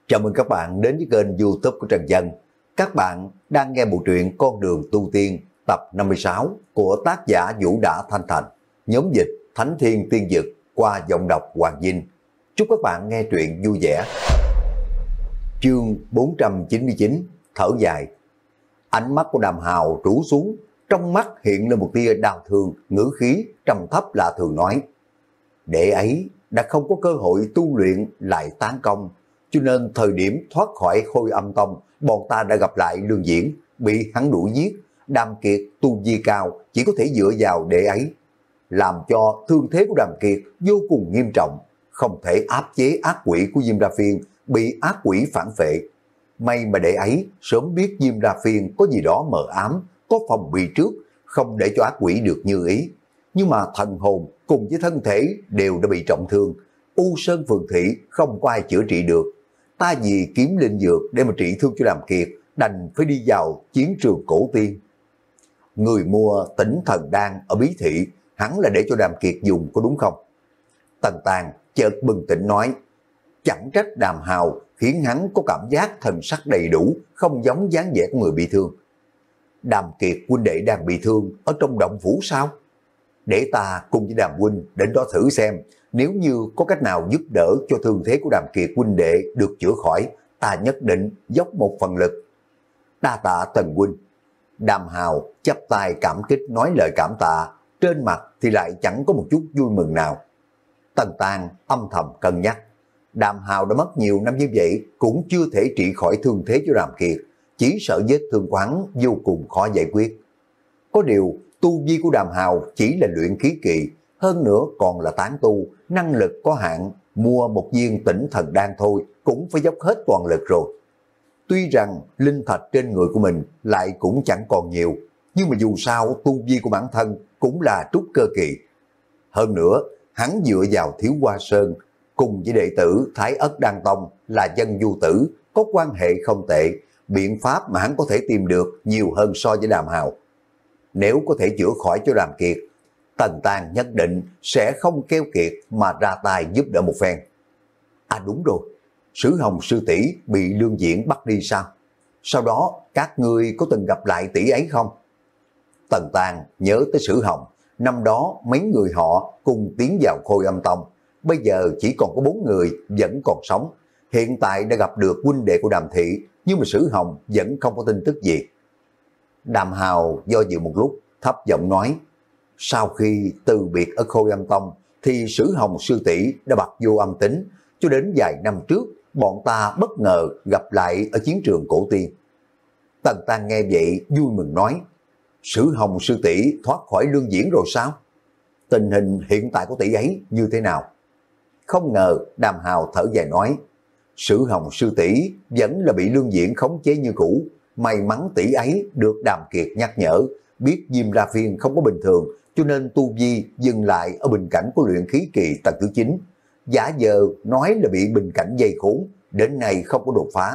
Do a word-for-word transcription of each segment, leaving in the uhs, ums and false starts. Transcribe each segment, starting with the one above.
Chào mừng các bạn đến với kênh YouTube của Trần Dân. Các bạn đang nghe bộ truyện Con đường tu tiên tập năm mươi sáu của tác giả Vũ Đã Thanh Thành, nhóm dịch Thánh Thiên Tiên Dực qua giọng đọc Hoàng Vinh. Chúc các bạn nghe truyện vui vẻ. Chương bốn trăm chín mươi chín, thở dài. Ánh mắt của Đàm Hào rũ xuống, trong mắt hiện lên một tia đau thương, ngữ khí trầm thấp lạ thường nói: đệ ấy đã không có cơ hội tu luyện lại tán công, cho nên thời điểm thoát khỏi Khôi Âm Tông, bọn ta đã gặp lại Lương Diễn, bị hắn đuổi giết. Đàm Kiệt tu vi cao, chỉ có thể dựa vào đệ ấy, làm cho thương thế của Đàm Kiệt vô cùng nghiêm trọng, không thể áp chế ác quỷ của Diêm Đa Phiên, bị ác quỷ phản phệ. May mà đệ ấy sớm biết Diêm Đa Phiên có gì đó mờ ám, có phòng bị trước, không để cho ác quỷ được như ý. Nhưng mà thần hồn cùng với thân thể đều đã bị trọng thương, U Sơn Phường Thị không có ai chữa trị được. Ta vì kiếm linh dược để mà trị thương cho Đàm Kiệt, đành phải đi vào chiến trường cổ tiên. Người mua Tỉnh Thần Đan ở Bí Thị hẳn là để cho Đàm Kiệt dùng, có đúng không? Tần Tàn chợt bừng tỉnh nói: chẳng trách Đàm Hào khiến hắn có cảm giác thần sắc đầy đủ, không giống dáng vẻ của người bị thương. Đàm Kiệt huynh đệ đang bị thương ở trong động phủ sao? Để ta cùng với Đàm huynh đến đó thử xem, nếu như có cách nào giúp đỡ cho thương thế của Đàm Kiệt huynh đệ được chữa khỏi, ta nhất định dốc một phần lực. Đa tạ Tần huynh. Đàm Hào chắp tay cảm kích nói lời cảm tạ, trên mặt thì lại chẳng có một chút vui mừng nào. Tần Tàn âm thầm cân nhắc, Đàm Hào đã mất nhiều năm như vậy cũng chưa thể trị khỏi thương thế cho Đàm Kiệt, chỉ sợ vết thương quán vô cùng khó giải quyết. Có điều tu vi của Đàm Hào chỉ là luyện khí kỳ, hơn nữa còn là tán tu, năng lực có hạn, mua một viên Tỉnh Thần Đan thôi cũng phải dốc hết toàn lực rồi. Tuy rằng linh thạch trên người của mình lại cũng chẳng còn nhiều, nhưng mà dù sao tu vi của bản thân cũng là trúc cơ kỳ. Hơn nữa, hắn dựa vào Thiếu Hoa Sơn, cùng với đệ tử Thái Ất Đan Tông là dân du tử, có quan hệ không tệ, biện pháp mà hắn có thể tìm được nhiều hơn so với Đàm Hào. Nếu có thể chữa khỏi cho Đàm Kiệt, Tần Tàn nhất định sẽ không keo kiệt mà ra tay giúp đỡ một phen. À đúng rồi, Sử Hồng sư tỷ bị Lương Diễn bắt đi sao? Sau đó các ngươi có từng gặp lại tỷ ấy không? Tần Tàn nhớ tới Sử Hồng, năm đó mấy người họ cùng tiến vào Khôi Âm Tông, bây giờ chỉ còn có bốn người vẫn còn sống. Hiện tại đã gặp được huynh đệ của Đàm Thị, nhưng mà Sử Hồng vẫn không có tin tức gì. Đàm Hào do dự một lúc, thấp giọng nói: sau khi từ biệt ở Khôi Âm Tông thì Sử Hồng sư tỷ đã bặt vô âm tính, cho đến vài năm trước bọn ta bất ngờ gặp lại ở chiến trường cổ tiên. Tần Tàn nghe vậy vui mừng nói: Sử Hồng sư tỷ thoát khỏi Lương Diễn rồi sao? Tình hình hiện tại của tỷ ấy như thế nào? Không ngờ Đàm Hào thở dài nói: Sử Hồng sư tỷ vẫn là bị Lương Diễn khống chế như cũ. May mắn tỷ ấy được Đàm Kiệt nhắc nhở, biết Diêm La Phiên không có bình thường, cho nên tu vi dừng lại ở bình cảnh của luyện khí kỳ tầng thứ chín. Giả giờ nói là bị bình cảnh dây khốn, đến nay không có đột phá.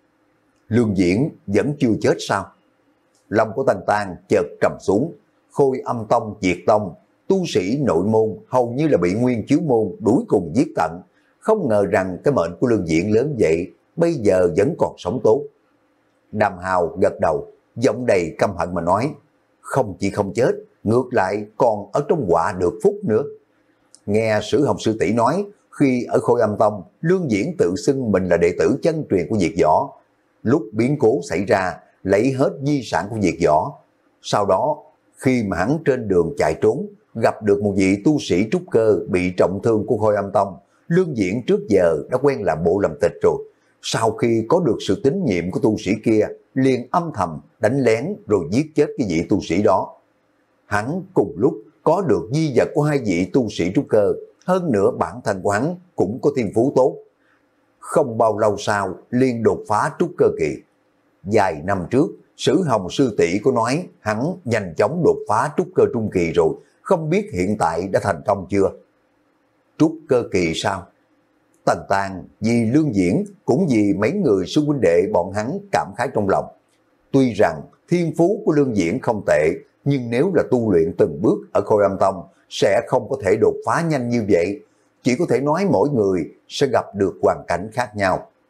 Lương Diễn vẫn chưa chết sao? Lòng của Tần Tàn chợt trầm xuống. Khôi Âm Tông diệt tông, tu sĩ nội môn hầu như là bị Nguyên Chiếu môn đuổi cùng giết tận. Không ngờ rằng cái mệnh của Lương Diễn lớn vậy, bây giờ vẫn còn sống tốt. Đàm Hào gật đầu, giọng đầy căm hận mà nói: không chỉ không chết, ngược lại còn ở trong họa được phúc nữa. Nghe Sử Hồng sư tỷ nói, khi ở Khôi Âm Tông, Lương Diễn tự xưng mình là đệ tử chân truyền của Diệt Võ. Lúc biến cố xảy ra, lấy hết di sản của Diệt Võ. Sau đó, khi mà hắn trên đường chạy trốn, gặp được một vị tu sĩ trúc cơ bị trọng thương của Khôi Âm Tông, Lương Diễn trước giờ đã quen làm bộ làm tịch rồi. Sau khi có được sự tín nhiệm của tu sĩ kia, liền âm thầm đánh lén rồi giết chết cái vị tu sĩ đó. Hắn cùng lúc có được di vật của hai vị tu sĩ trúc cơ, hơn nữa bản thân của hắn cũng có thiên phú tốt. Không bao lâu sau liền đột phá trúc cơ kỳ. Vài năm trước, Sử Hồng sư tỷ có nói hắn nhanh chóng đột phá trúc cơ trung kỳ rồi, không biết hiện tại đã thành công chưa? Trúc cơ kỳ sao? Tần Tàn vì Lương Diễn cũng vì mấy người sư huynh đệ bọn hắn cảm khái trong lòng. Tuy rằng thiên phú của Lương Diễn không tệ, nhưng nếu là tu luyện từng bước ở Khôi Âm Tông sẽ không có thể đột phá nhanh như vậy. Chỉ có thể nói mỗi người sẽ gặp được hoàn cảnh khác nhau.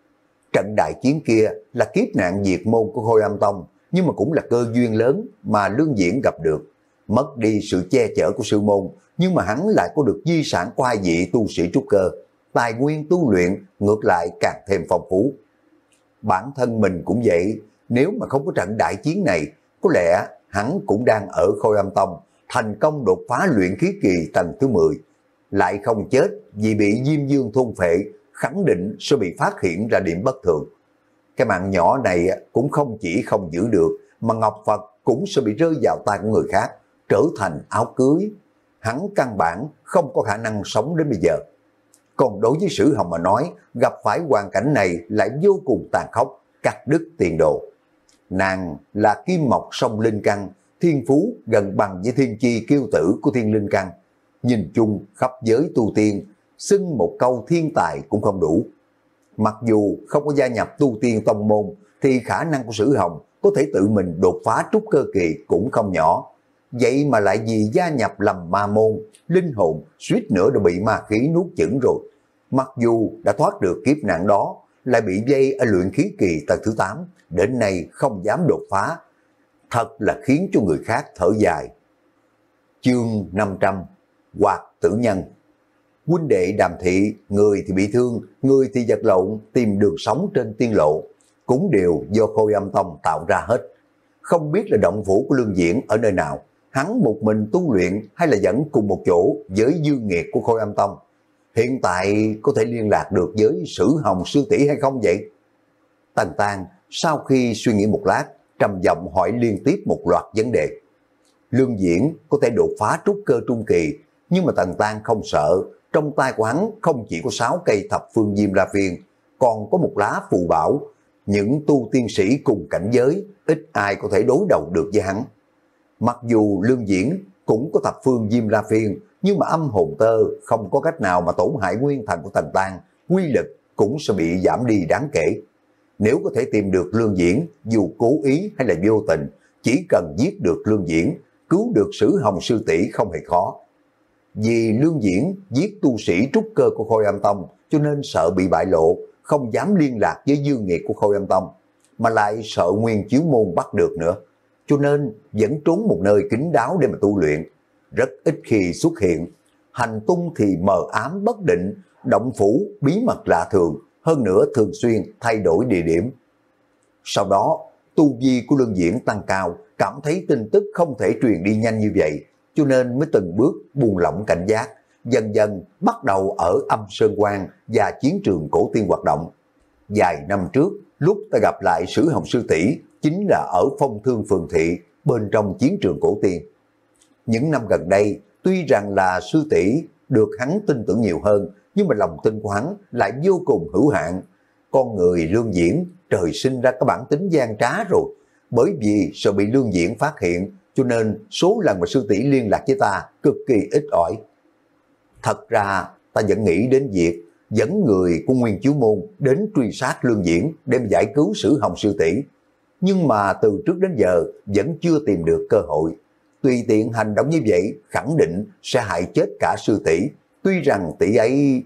Trận đại chiến kia là kiếp nạn diệt môn của Khôi Âm Tông, nhưng mà cũng là cơ duyên lớn mà Lương Diễn gặp được. Mất đi sự che chở của sư môn, nhưng mà hắn lại có được di sản của hai vị tu sĩ trúc cơ, tài nguyên tu luyện ngược lại càng thêm phong phú. Bản thân mình cũng vậy, nếu mà không có trận đại chiến này, có lẽ hắn cũng đang ở Khôi Âm Tông, thành công đột phá luyện khí kỳ tầng thứ mười, lại không chết vì bị Diêm Dương thôn phệ, khẳng định sẽ bị phát hiện ra điểm bất thường. Cái mạng nhỏ này cũng không chỉ không giữ được, mà Ngọc Phật cũng sẽ bị rơi vào tay của người khác, trở thành áo cưới. Hắn căn bản không có khả năng sống đến bây giờ. Còn đối với Sử Hồng mà nói, gặp phải hoàn cảnh này lại vô cùng tàn khốc, cắt đứt tiền đồ. Nàng là kim mộc song linh căn, thiên phú gần bằng với thiên chi kiêu tử của thiên linh căn. Nhìn chung khắp giới tu tiên, xưng một câu thiên tài cũng không đủ. Mặc dù không có gia nhập tu tiên tông môn, thì khả năng của Sử Hồng có thể tự mình đột phá trúc cơ kỳ cũng không nhỏ. Vậy mà lại vì gia nhập làm ma môn, linh hồn suýt nữa đã bị ma khí nuốt chửng rồi. Mặc dù đã thoát được kiếp nạn đó, lại bị dây ở luyện khí kỳ tầng thứ tám, đến nay không dám đột phá. Thật là khiến cho người khác thở dài. Chương năm trăm, Hoạt Tử Nhân. Huynh đệ Đàm Thị, người thì bị thương, người thì vật lộn, tìm đường sống trên tiên lộ, cũng đều do Khôi Âm Tông tạo ra hết. Không biết là động phủ của Lương Diễn ở nơi nào, hắn một mình tu luyện hay là dẫn cùng một chỗ với dương nghiệt của Khôi Âm Tông. Hiện tại có thể liên lạc được với Sử Hồng sư tỷ hay không vậy? Tần Tang sau khi suy nghĩ một lát, trầm giọng hỏi liên tiếp một loạt vấn đề. Lương Diễn có thể đột phá trúc cơ trung kỳ, nhưng mà Tần Tang không sợ, trong tay của hắn không chỉ có sáu cây thập phương diêm la phiên, còn có một lá phù bảo. Những tu tiên sĩ cùng cảnh giới, ít ai có thể đối đầu được với hắn. Mặc dù Lương Diễn cũng có thập phương diêm la phiên, nhưng mà âm hồn tơ không có cách nào mà tổn hại nguyên thần của Tần Tang, quy lực cũng sẽ bị giảm đi đáng kể. Nếu có thể tìm được Lương Diễn, dù cố ý hay là vô tình, chỉ cần giết được Lương Diễn, cứu được Sử Hồng sư tỷ không hề khó. Vì Lương Diễn giết tu sĩ trúc cơ của Khôi Âm Tông, cho nên sợ bị bại lộ, không dám liên lạc với dương nghiệt của Khôi Âm Tông, mà lại sợ Nguyên Chiếu Môn bắt được nữa, cho nên vẫn trốn một nơi kín đáo để mà tu luyện, rất ít khi xuất hiện. Hành tung thì mờ ám bất định, động phủ bí mật lạ thường, hơn nữa thường xuyên thay đổi địa điểm. Sau đó, tu vi của Lương Diễn tăng cao, cảm thấy tin tức không thể truyền đi nhanh như vậy, cho nên mới từng bước buông lỏng cảnh giác, dần dần bắt đầu ở Âm Sơn Quan và chiến trường cổ tiên hoạt động. Vài năm trước, lúc ta gặp lại Sử Hồng sư tỷ chính là ở Phong Thương Phường Thị, bên trong chiến trường cổ tiên. Những năm gần đây, tuy rằng là sư tỷ được hắn tin tưởng nhiều hơn, nhưng mà lòng tin của hắn lại vô cùng hữu hạn. Con người Lương Diễn trời sinh ra có bản tính gian trá rồi, bởi vì sợ bị Lương Diễn phát hiện, cho nên số lần mà sư tỷ liên lạc với ta cực kỳ ít ỏi. Thật ra ta vẫn nghĩ đến việc dẫn người của Nguyên Chiếu Môn đến truy sát Lương Diễn để giải cứu Sử Hồng sư tỷ, nhưng mà từ trước đến giờ vẫn chưa tìm được cơ hội. Tùy tiện hành động như vậy khẳng định sẽ hại chết cả sư tỷ, tuy rằng tỷ ấy...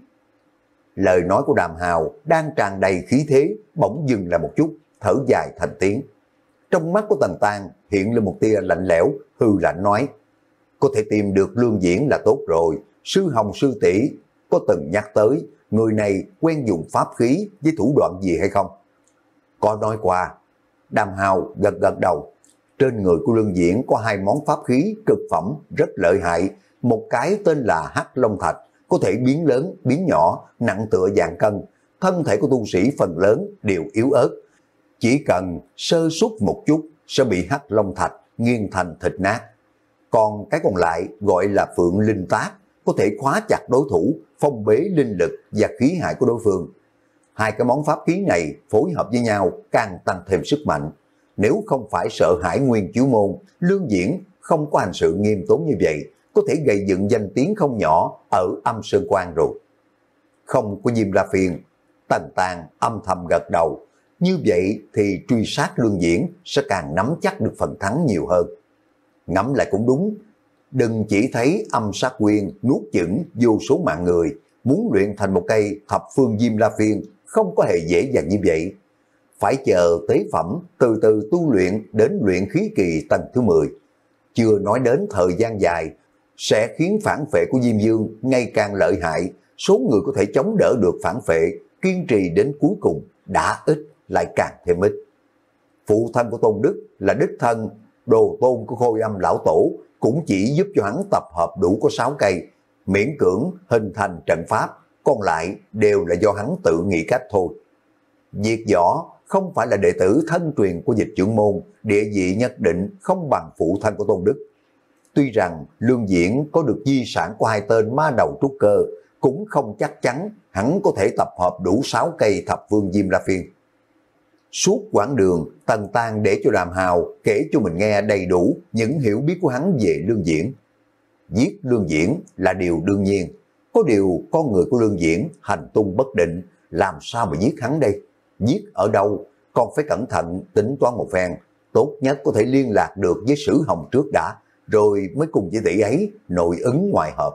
Lời nói của Đàm Hào đang tràn đầy khí thế, bỗng dừng lại một chút, thở dài thành tiếng. Trong mắt của Tần Tang hiện lên một tia lạnh lẽo, hư lạnh nói: có thể tìm được Lương Diễn là tốt rồi. Sư Hồng sư tỷ có từng nhắc tới người này quen dùng pháp khí với thủ đoạn gì hay không? Có nói qua. Đàm Hào gật gật đầu. Trên người của Lương Diễn có hai món pháp khí cực phẩm rất lợi hại. Một cái tên là Hắc Long Thạch, có thể biến lớn, biến nhỏ, nặng tựa vạn cân. Thân thể của tu sĩ phần lớn đều yếu ớt. Chỉ cần sơ suất một chút sẽ bị Hắc Long Thạch nghiền thành thịt nát. Còn cái còn lại gọi là Phượng Linh Tác, có thể khóa chặt đối thủ, phong bế linh lực và khí hại của đối phương. Hai cái món pháp khí này phối hợp với nhau càng tăng thêm sức mạnh. Nếu không phải sợ hãi Nguyên Chiếu Môn, Lương Diễn không có hành sự nghiêm tốn như vậy, có thể gây dựng danh tiếng không nhỏ ở Âm Sơn Quan rồi. Không có Diêm La Phiên, Tần Tang âm thầm gật đầu. Như vậy thì truy sát Lương Diễn sẽ càng nắm chắc được phần thắng nhiều hơn. Ngẫm lại cũng đúng, đừng chỉ thấy âm sát quyền nuốt chửng vô số mạng người, muốn luyện thành một cây thập phương Diêm La Phiên không có hề dễ dàng như vậy. Phải chờ tế phẩm từ từ tu luyện đến luyện khí kỳ tầng thứ mười. Chưa nói đến thời gian dài, sẽ khiến phản phệ của Diêm Dương ngày càng lợi hại, số người có thể chống đỡ được phản phệ, kiên trì đến cuối cùng đã ít lại càng thêm ít. Phụ thân của Tôn Đức là đích thân đồ tôn của Khôi Âm lão tổ, cũng chỉ giúp cho hắn tập hợp đủ có sáu cây, miễn cưỡng hình thành trận pháp, còn lại đều là do hắn tự nghĩ cách thôi. Diệt Võ không phải là đệ tử thân truyền của Dịch trưởng môn, địa vị nhất định không bằng phụ thân của Tôn Đức. Tuy rằng Lương Diễn có được di sản của hai tên ma đầu trúc cơ, cũng không chắc chắn hắn có thể tập hợp đủ sáu cây thập vương Diêm La Phiên. Suốt quãng đường, Tần Tang để cho Đàm Hào kể cho mình nghe đầy đủ những hiểu biết của hắn về Lương Diễn. Giết Lương Diễn là điều đương nhiên, có điều con người của Lương Diễn hành tung bất định, làm sao mà giết hắn đây? Giết ở đâu? Còn phải cẩn thận tính toán một phen, tốt nhất có thể liên lạc được với Sử Hồng trước đã, rồi mới cùng với tỷ ấy nội ứng ngoại hợp.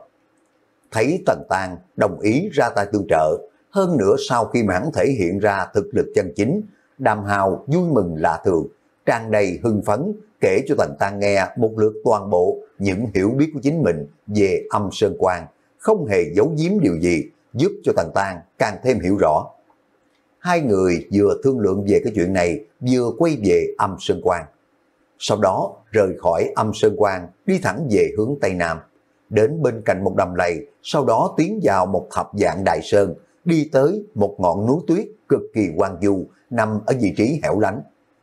Thấy Tần Tang đồng ý ra tay tương trợ, hơn nữa sau khi mà hắn thể hiện ra thực lực chân chính, Đàm Hào vui mừng lạ thường, tràn đầy hưng phấn kể cho Tần Tang nghe một lượt toàn bộ những hiểu biết của chính mình về Âm Sơn Quan, không hề giấu giếm điều gì, giúp cho Tần Tang càng thêm hiểu rõ. Hai người vừa thương lượng về cái chuyện này, vừa quay về Âm Sơn Quan. Sau đó rời khỏi Âm Sơn Quan, đi thẳng về hướng Tây Nam, đến bên cạnh một đầm lầy, sau đó tiến vào một thập dạng đại sơn, đi tới một ngọn núi tuyết cực kỳ hoang vu, nằm ở vị trí hẻo lánh.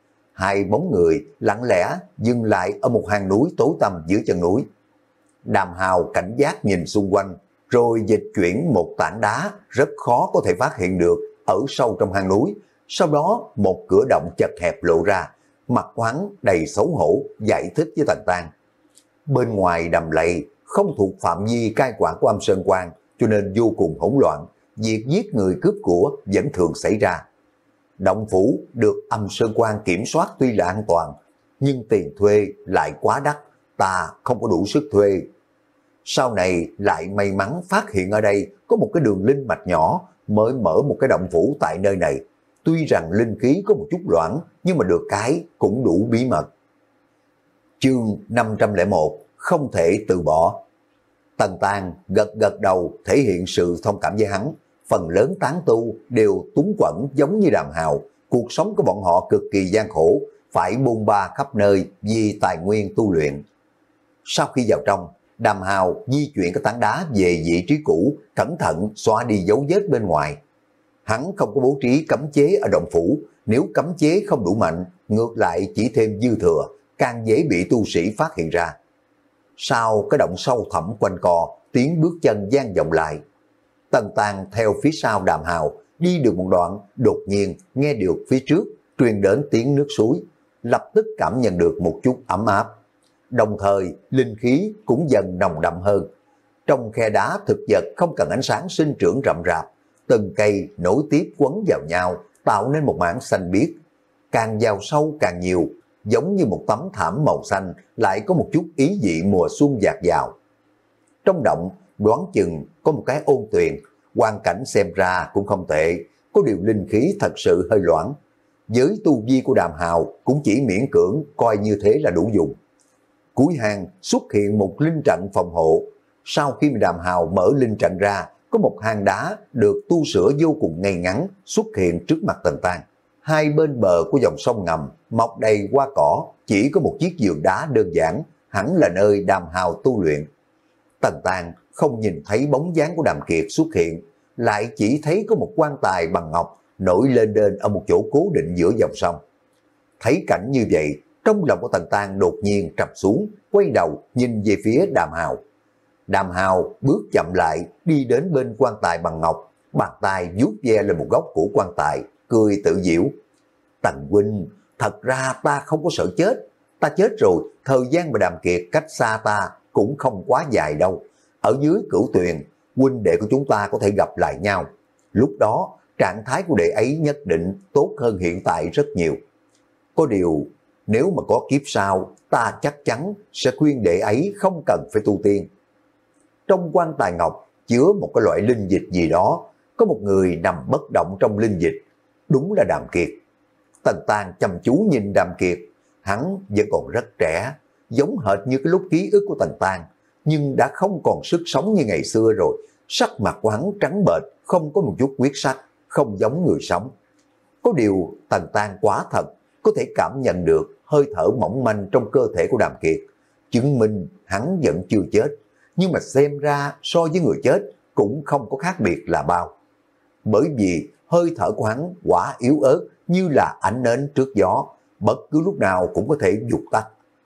Hai bóng người lặng lẽ dừng lại ở một hang núi tối tăm giữa chân núi. Đàm Hào cảnh giác nhìn xung quanh, rồi dịch chuyển một tảng đá rất khó có thể phát hiện được ở sâu trong hang núi. Sau đó một cửa động chật hẹp lộ ra, mặt hắn đầy xấu hổ giải thích với Tần Tang. Bên ngoài đầm lầy không thuộc phạm vi cai quản của Âm Sơn Quan, cho nên vô cùng hỗn loạn, việc giết người cướp của vẫn thường xảy ra. Động phủ được Âm Sơn Quan kiểm soát tuy là an toàn, nhưng tiền thuê lại quá đắt, ta không có đủ sức thuê. Sau này lại may mắn phát hiện ở đây có một cái đường linh mạch nhỏ, mới mở một cái động phủ tại nơi này. Tuy rằng linh khí có một chút loãng, nhưng mà được cái cũng đủ bí mật. Chương năm trăm lẻ một, không thể từ bỏ. Tần Tang gật gật đầu thể hiện sự thông cảm với hắn. Phần lớn tán tu đều túng quẫn giống như Đàm Hào, cuộc sống của bọn họ cực kỳ gian khổ, phải bôn ba khắp nơi vì tài nguyên tu luyện. Sau khi vào trong, Đàm Hào di chuyển cái tảng đá về vị trí cũ, cẩn thận xóa đi dấu vết bên ngoài. Hắn không có bố trí cấm chế ở động phủ, nếu cấm chế không đủ mạnh, ngược lại chỉ thêm dư thừa, càng dễ bị tu sĩ phát hiện ra. Sau cái động sâu thẳm quanh co, tiếng bước chân vang vọng lại. Tần Tang theo phía sau Đàm Hào, đi được một đoạn, đột nhiên nghe được phía trước truyền đến tiếng nước suối, lập tức cảm nhận được một chút ấm áp. Đồng thời, linh khí cũng dần nồng đậm hơn. Trong khe đá thực vật không cần ánh sáng sinh trưởng rậm rạp, từng cây nối tiếp quấn vào nhau, tạo nên một mảng xanh biếc. Càng vào sâu càng nhiều, giống như một tấm thảm màu xanh, lại có một chút ý vị mùa xuân dạt dào. Trong động, đoán chừng có một cái ôn tuyền, hoàn cảnh xem ra cũng không tệ, có điều linh khí thật sự hơi loãng. Với tu vi của Đàm Hào cũng chỉ miễn cưỡng coi như thế là đủ dùng. Cuối hang xuất hiện một linh trận phòng hộ. Sau khi Đàm Hào mở linh trận ra, có một hang đá được tu sửa vô cùng ngay ngắn xuất hiện trước mặt Tần Tang. Hai bên bờ của dòng sông ngầm mọc đầy hoa cỏ, chỉ có một chiếc giường đá đơn giản, hẳn là nơi Đàm Hào tu luyện. Tần Tang không nhìn thấy bóng dáng của Đàm Kiệt xuất hiện, lại chỉ thấy có một quan tài bằng ngọc nổi lên đên ở một chỗ cố định giữa dòng sông. Thấy cảnh như vậy, trong lòng của Tần Tang đột nhiên trầm xuống, quay đầu nhìn về phía Đàm Hào. Đàm Hào bước chậm lại, đi đến bên quan tài bằng ngọc, bàn tay vuốt ve lên một góc của quan tài, cười tự giễu. Tần huynh, thật ra ta không có sợ chết, ta chết rồi, thời gian mà Đàm Kiệt cách xa ta cũng không quá dài đâu. Ở dưới Cửu Tuyền, huynh đệ của chúng ta có thể gặp lại nhau. Lúc đó, trạng thái của đệ ấy nhất định tốt hơn hiện tại rất nhiều. Có điều, nếu mà có kiếp sau, ta chắc chắn sẽ khuyên đệ ấy không cần phải tu tiên. Trong quan tài ngọc chứa một cái loại linh dịch gì đó, có một người nằm bất động trong linh dịch, đúng là Đàm Kiệt. Tần Tang chăm chú nhìn Đàm Kiệt, hắn vẫn còn rất trẻ, giống hệt như cái lúc ký ức của Tần Tang, nhưng đã không còn sức sống như ngày xưa rồi, sắc mặt của hắn trắng bệch, không có một chút huyết sắc, không giống người sống. Có điều Tần Tang quá thật, có thể cảm nhận được hơi thở mỏng manh trong cơ thể của Đàm Kiệt, chứng minh hắn vẫn chưa chết, nhưng mà xem ra so với người chết cũng không có khác biệt là bao. Bởi vì hơi thở của hắn quá yếu ớt như là ánh nến trước gió, bất cứ lúc nào cũng có thể vụt tắt.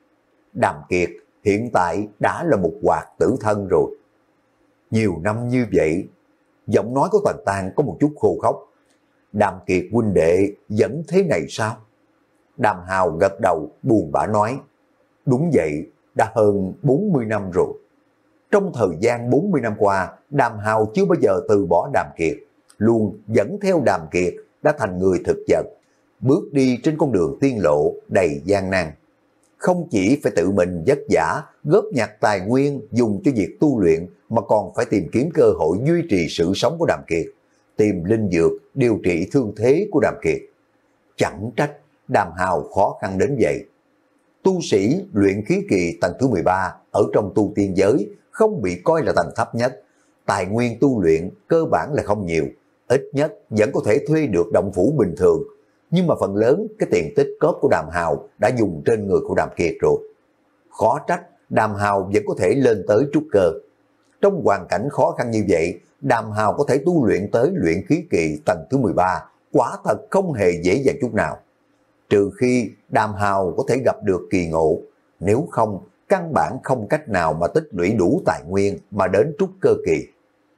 Đàm Kiệt hiện tại đã là một hoạt tử thân rồi. Nhiều năm như vậy, giọng nói của Tần Tang có một chút khô khốc. Đàm Kiệt huynh đệ vẫn thế này sao? Đàm Hào gật đầu buồn bã nói, đúng vậy, đã hơn bốn mươi năm rồi. Trong thời gian bốn mươi năm qua, Đàm Hào chưa bao giờ từ bỏ Đàm Kiệt, luôn dẫn theo Đàm Kiệt đã thành người thực vật, bước đi trên con đường tiên lộ đầy gian nan. Không chỉ phải tự mình vất vả, góp nhặt tài nguyên dùng cho việc tu luyện, mà còn phải tìm kiếm cơ hội duy trì sự sống của Đàm Kiệt, tìm linh dược điều trị thương thế của Đàm Kiệt. Chẳng trách Đàm Hào khó khăn đến vậy. Tu sĩ luyện khí kỳ tầng thứ mười ba ở trong tu tiên giới không bị coi là tầng thấp nhất. Tài nguyên tu luyện cơ bản là không nhiều, ít nhất vẫn có thể thuê được động phủ bình thường. Nhưng mà phần lớn cái tiền tích cóp của Đàm Hào đã dùng trên người của Đàm Kiệt rồi. Khó trách Đàm Hào vẫn có thể lên tới trúc cơ. Trong hoàn cảnh khó khăn như vậy, Đàm Hào có thể tu luyện tới luyện khí kỳ tầng thứ mười ba, quả thật không hề dễ dàng chút nào. Trừ khi Đàm Hào có thể gặp được kỳ ngộ, nếu không, căn bản không cách nào mà tích lũy đủ tài nguyên mà đến trúc cơ kỳ.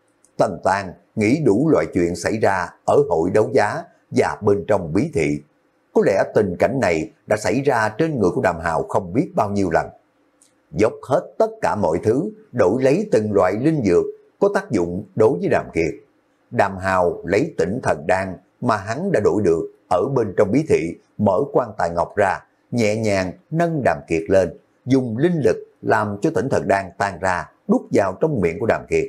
Tần Tang nghĩ đủ loại chuyện xảy ra ở hội đấu giá và bên trong bí thị. Có lẽ tình cảnh này đã xảy ra trên người của Đàm Hào không biết bao nhiêu lần. Dốc hết tất cả mọi thứ, đổi lấy từng loại linh dược có tác dụng đối với Đàm Kiệt. Đàm Hào lấy Tỉnh Thần Đan mà hắn đã đổi được ở bên trong bí thị, mở quan tài ngọc ra, nhẹ nhàng nâng Đàm Kiệt lên, dùng linh lực làm cho Tỉnh Thần Đan tan ra, đút vào trong miệng của Đàm Kiệt.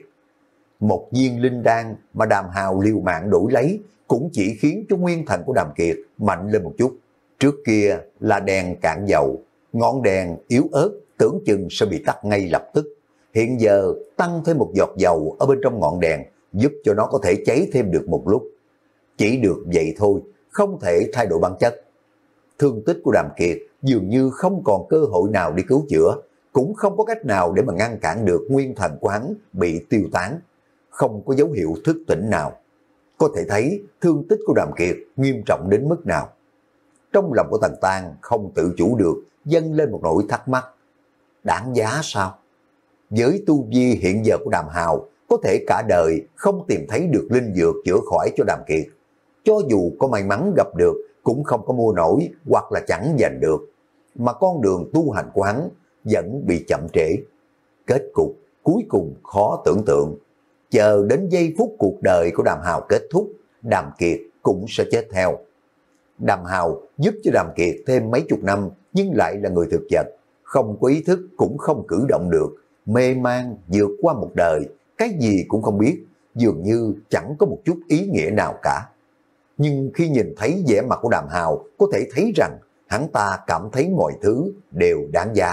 Một viên linh đan mà Đàm Hào liều mạng đổi lấy cũng chỉ khiến cho nguyên thần của Đàm Kiệt mạnh lên một chút. Trước kia là đèn cạn dầu, ngọn đèn yếu ớt tưởng chừng sẽ bị tắt ngay lập tức. Hiện giờ tăng thêm một giọt dầu ở bên trong ngọn đèn, giúp cho nó có thể cháy thêm được một lúc. Chỉ được vậy thôi, không thể thay đổi bản chất. Thương tích của Đàm Kiệt dường như không còn cơ hội nào đi cứu chữa, cũng không có cách nào để mà ngăn cản được nguyên thần của hắn bị tiêu tán. Không có dấu hiệu thức tỉnh nào. Có thể thấy thương tích của Đàm Kiệt nghiêm trọng đến mức nào. Trong lòng của Tần Tang không tự chủ được dâng lên một nỗi thắc mắc. Đáng giá sao? Với tu vi hiện giờ của Đàm Hào, có thể cả đời không tìm thấy được linh dược chữa khỏi cho Đàm Kiệt. Cho dù có may mắn gặp được, cũng không có mua nổi hoặc là chẳng giành được. Mà con đường tu hành của hắn vẫn bị chậm trễ. Kết cục cuối cùng khó tưởng tượng. Chờ đến giây phút cuộc đời của Đàm Hào kết thúc, Đàm Kiệt cũng sẽ chết theo. Đàm Hào giúp cho Đàm Kiệt thêm mấy chục năm, nhưng lại là người thực vật, không có ý thức cũng không cử động được, mê man vượt qua một đời, cái gì cũng không biết, dường như chẳng có một chút ý nghĩa nào cả. Nhưng khi nhìn thấy vẻ mặt của Đàm Hào, có thể thấy rằng hắn ta cảm thấy mọi thứ đều đáng giá.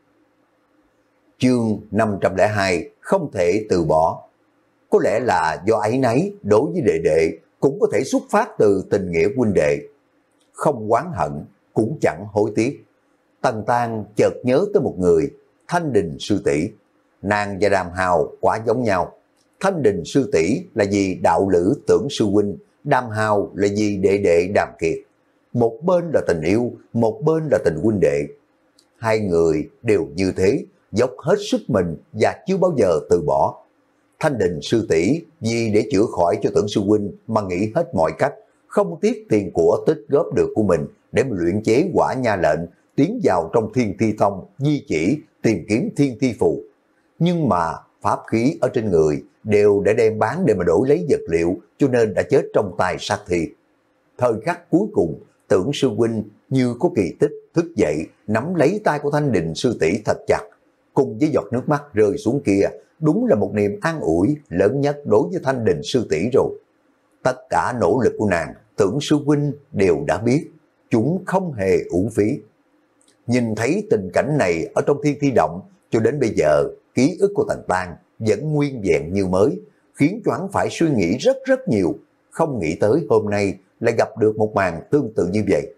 Chương năm trăm lẻ hai, không thể từ bỏ. Có lẽ là do áy náy đối với đệ đệ, cũng có thể xuất phát từ tình nghĩa huynh đệ. Không oán hận, cũng chẳng hối tiếc. Tần Tang chợt nhớ tới một người, Thanh Đình sư tỷ. Nàng và Đàm Hào quá giống nhau. Thanh Đình sư tỷ là vì đạo lữ Tưởng sư huynh, Đàm Hào là vì đệ đệ Đàm Kiệt. Một bên là tình yêu, một bên là tình huynh đệ. Hai người đều như thế, dốc hết sức mình và chưa bao giờ từ bỏ. Thanh Đình sư tỷ vì để chữa khỏi cho Tưởng sư huynh mà nghĩ hết mọi cách, không tiếc tiền của tích góp được của mình để mà luyện chế quả nha lệnh, tiến vào trong Thiên Thi Tông, di chỉ tìm kiếm Thiên Thi Phù. Nhưng mà pháp khí ở trên người đều đã đem bán để mà đổi lấy vật liệu, cho nên đã chết trong tay sát thi. Thời khắc cuối cùng, Tưởng sư huynh như có kỳ tích thức dậy, nắm lấy tay của Thanh Đình sư tỷ thật chặt, cùng với giọt nước mắt rơi xuống kia, đúng là một niềm an ủi lớn nhất đối với Thanh Đình sư tỷ rồi. Tất cả nỗ lực của nàng, Tưởng sư huynh đều đã biết, chúng không hề uổng phí. Nhìn thấy tình cảnh này ở trong thiên thi động, cho đến bây giờ, ký ức của Tần Tang vẫn nguyên vẹn như mới, khiến cho hắn phải suy nghĩ rất rất nhiều, không nghĩ tới hôm nay lại gặp được một màn tương tự như vậy.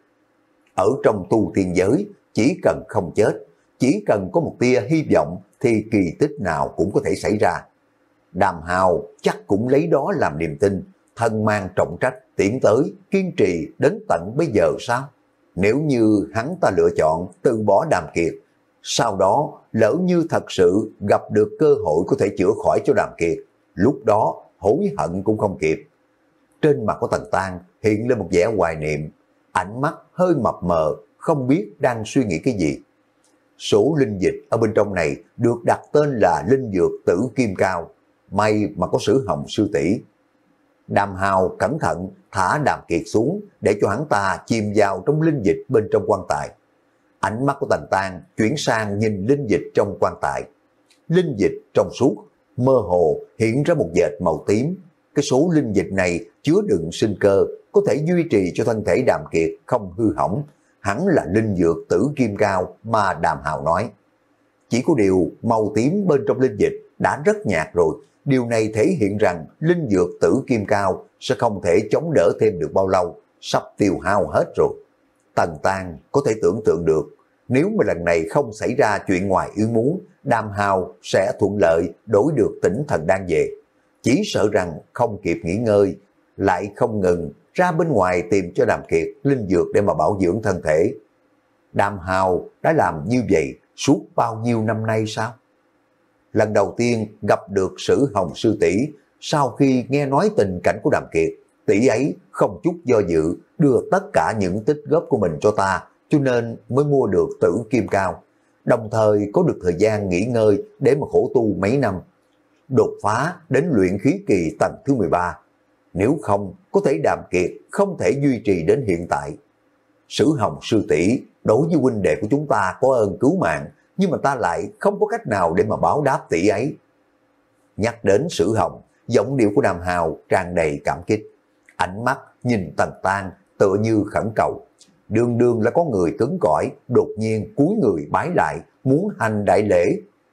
Ở trong tu tiên giới, chỉ cần không chết, chỉ cần có một tia hy vọng thì kỳ tích nào cũng có thể xảy ra. Đàm Hào chắc cũng lấy đó làm niềm tin, thân mang trọng trách tiến tới, kiên trì đến tận bây giờ sao? Nếu như hắn ta lựa chọn từ bỏ Đàm Kiệt, sau đó lỡ như thật sự gặp được cơ hội có thể chữa khỏi cho Đàm Kiệt, lúc đó hối hận cũng không kịp. Trên mặt của Tần Tang hiện lên một vẻ hoài niệm, ánh mắt hơi mập mờ, không biết đang suy nghĩ cái gì. Số linh dịch ở bên trong này được đặt tên là linh dược Tử Kim Cao, may mà có Sử Hồng sư tỷ. Đàm Hào cẩn thận thả Đàm Kiệt xuống để cho hắn ta chìm vào trong linh dịch bên trong quan tài. Ánh mắt của Tần Tang chuyển sang nhìn linh dịch trong quan tài. Linh dịch trong suốt, mơ hồ hiện ra một vệt màu tím. Cái số linh dịch này chứa đựng sinh cơ, có thể duy trì cho thân thể Đàm Kiệt không hư hỏng. Hẳn là linh dược Tử Kim Cao mà Đàm Hào nói. Chỉ có điều màu tím bên trong linh dịch đã rất nhạt rồi. Điều này thể hiện rằng linh dược Tử Kim Cao sẽ không thể chống đỡ thêm được bao lâu, sắp tiêu hao hết rồi. Tần Tang có thể tưởng tượng được, nếu mà lần này không xảy ra chuyện ngoài ý muốn, Đàm Hào sẽ thuận lợi đổi được tỉnh thần đan về. Chỉ sợ rằng không kịp nghỉ ngơi, lại không ngừng ra bên ngoài tìm cho Đàm Kiệt linh dược để mà bảo dưỡng thân thể. Đàm Hào đã làm như vậy suốt bao nhiêu năm nay sao? Lần đầu tiên gặp được Sử Hồng sư tỷ, sau khi nghe nói tình cảnh của Đàm Kiệt, tỷ ấy không chút do dự đưa tất cả những tích góp của mình cho ta, cho nên mới mua được Tử Kim Cao, đồng thời có được thời gian nghỉ ngơi để mà khổ tu mấy năm, đột phá đến luyện khí kỳ tầng thứ mười ba. Nếu không, có thể Đàm Kiệt không thể duy trì đến hiện tại. Sử Hồng sư tỷ đối với huynh đệ của chúng ta có ơn cứu mạng, nhưng mà ta lại không có cách nào để mà báo đáp tỷ ấy. Nhắc đến Sử Hồng, giọng điệu của Đàm Hào tràn đầy cảm kích. Ánh mắt nhìn Tần Tang tựa như khẩn cầu. Đương đương là có người cứng cỏi, đột nhiên cúi người bái lại, muốn hành đại lễ.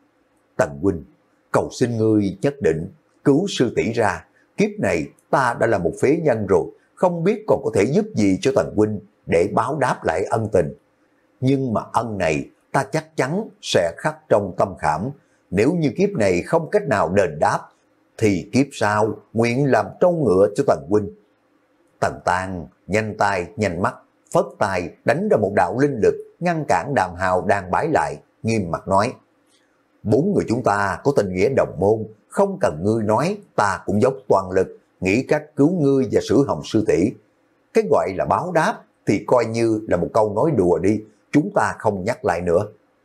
Tần huynh, cầu xin ngươi nhất định cứu sư tỷ ra. Kiếp này ta đã là một phế nhân rồi, không biết còn có thể giúp gì cho Tần huynh để báo đáp lại ân tình. Nhưng mà ân này ta chắc chắn sẽ khắc trong tâm khảm. Nếu như kiếp này không cách nào đền đáp, thì kiếp sau nguyện làm trâu ngựa cho Tần huynh. Tần Tang nhanh tay nhanh mắt, phất tay đánh ra một đạo linh lực ngăn cản Đàm Hào đang bái lại, nghiêm mặt nói: bốn người chúng ta có tình nghĩa đồng môn, không cần ngươi nói, ta cũng dốc toàn lực nghĩ cách cứu ngươi và Sử Hồng sư tỷ. Cái gọi là báo đáp thì coi như là một câu nói đùa đi, chúng ta không nhắc lại nữa.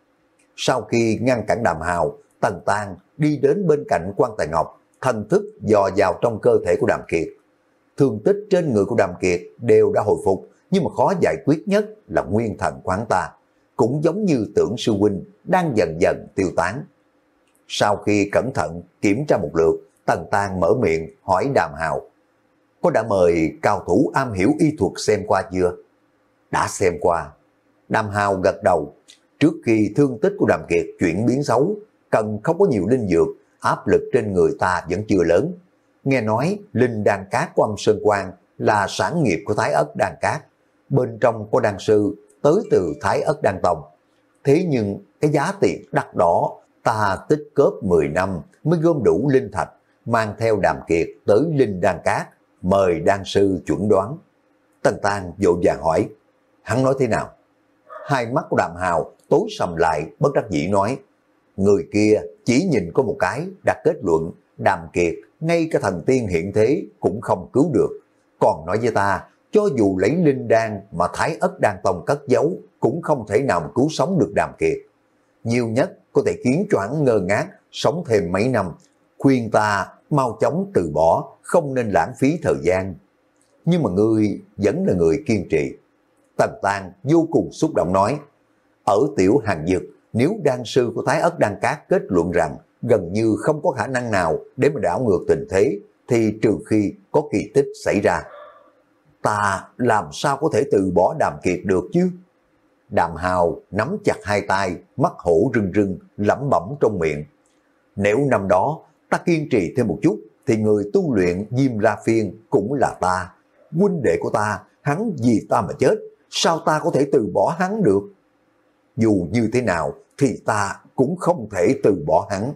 Sau khi ngăn cản Đàm Hào, Tần Tang đi đến bên cạnh quan tài ngọc, thần thức dò vào trong cơ thể của Đàm Kiệt. Thương tích trên người của Đàm Kiệt đều đã hồi phục, nhưng mà khó giải quyết nhất là nguyên thần của hắn ta, cũng giống như Tưởng sư huynh đang dần dần tiêu tán. Sau khi cẩn thận kiểm tra một lượt, Tần Tang mở miệng hỏi Đàm Hào: có đã mời cao thủ am hiểu y thuật xem qua chưa? Đã xem qua. Đàm Hào gật đầu. Trước khi thương tích của Đàm Kiệt chuyển biến xấu, cần không có nhiều linh dược, áp lực trên người ta vẫn chưa lớn. Nghe nói linh đan cát của Âm Sơn Quan là sản nghiệp của Thái Ất Đan Cát, bên trong có đan sư tới từ Thái Ất Đan Tông. Thế nhưng cái giá tiền đắt đỏ, ta tích cóp mười năm mới gom đủ linh thạch, mang theo Đàm Kiệt tới linh đan cát, mời đan sư chuẩn đoán. Tần Tang vội vàng hỏi: hắn nói thế nào? Hai mắt của Đàm Hào tối sầm lại, bất đắc dĩ nói: người kia chỉ nhìn có một cái đã kết luận Đàm Kiệt ngay cả thần tiên hiện thế cũng không cứu được, còn nói với ta cho dù lấy linh đan mà Thái Ất Đan Tông cất giấu cũng không thể nào cứu sống được Đàm Kiệt. Nhiều nhất có thể khiến cho hắn ngơ ngác sống thêm mấy năm, khuyên ta mau chóng từ bỏ, không nên lãng phí thời gian. Nhưng mà ngươi vẫn là người kiên trì. Tần Tang vô cùng xúc động nói: ở Tiểu Hàng Dực, nếu đan sư của Thái Ất Đan Cát kết luận rằng gần như không có khả năng nào để mà đảo ngược tình thế, thì trừ khi có kỳ tích xảy ra. Ta làm sao có thể từ bỏ Đàm Kiệt được chứ? Đàm Hào nắm chặt hai tay, mắt hổ rưng rưng, lẩm bẩm trong miệng. Nếu năm đó ta kiên trì thêm một chút, thì người tu luyện Diêm La Phiên cũng là ta. Huynh đệ của ta, hắn vì ta mà chết, sao ta có thể từ bỏ hắn được? Dù như thế nào thì ta cũng không thể từ bỏ hắn.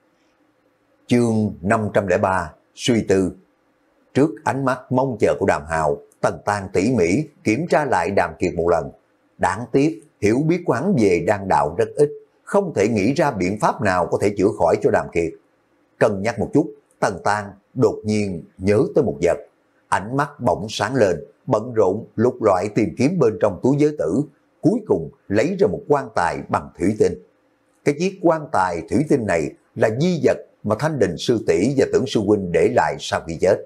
Chương năm trăm lẻ ba, suy tư. Trước ánh mắt mong chờ của Đàm Hào, Tần Tang tỉ mỉ kiểm tra lại Đàm Kiệt một lần. Đáng tiếc, hiểu biết của hắn về đan đạo rất ít, không thể nghĩ ra biện pháp nào có thể chữa khỏi cho Đàm Kiệt. Cân nhắc một chút, Tần Tang đột nhiên nhớ tới một vật. Ánh mắt bỗng sáng lên, bận rộn lục loại tìm kiếm bên trong túi giới tử, cuối cùng lấy ra một quan tài bằng thủy tinh. Cái chiếc quan tài thủy tinh này là di vật mà Thanh Đình sư tỷ và Tưởng sư huynh để lại sau khi chết.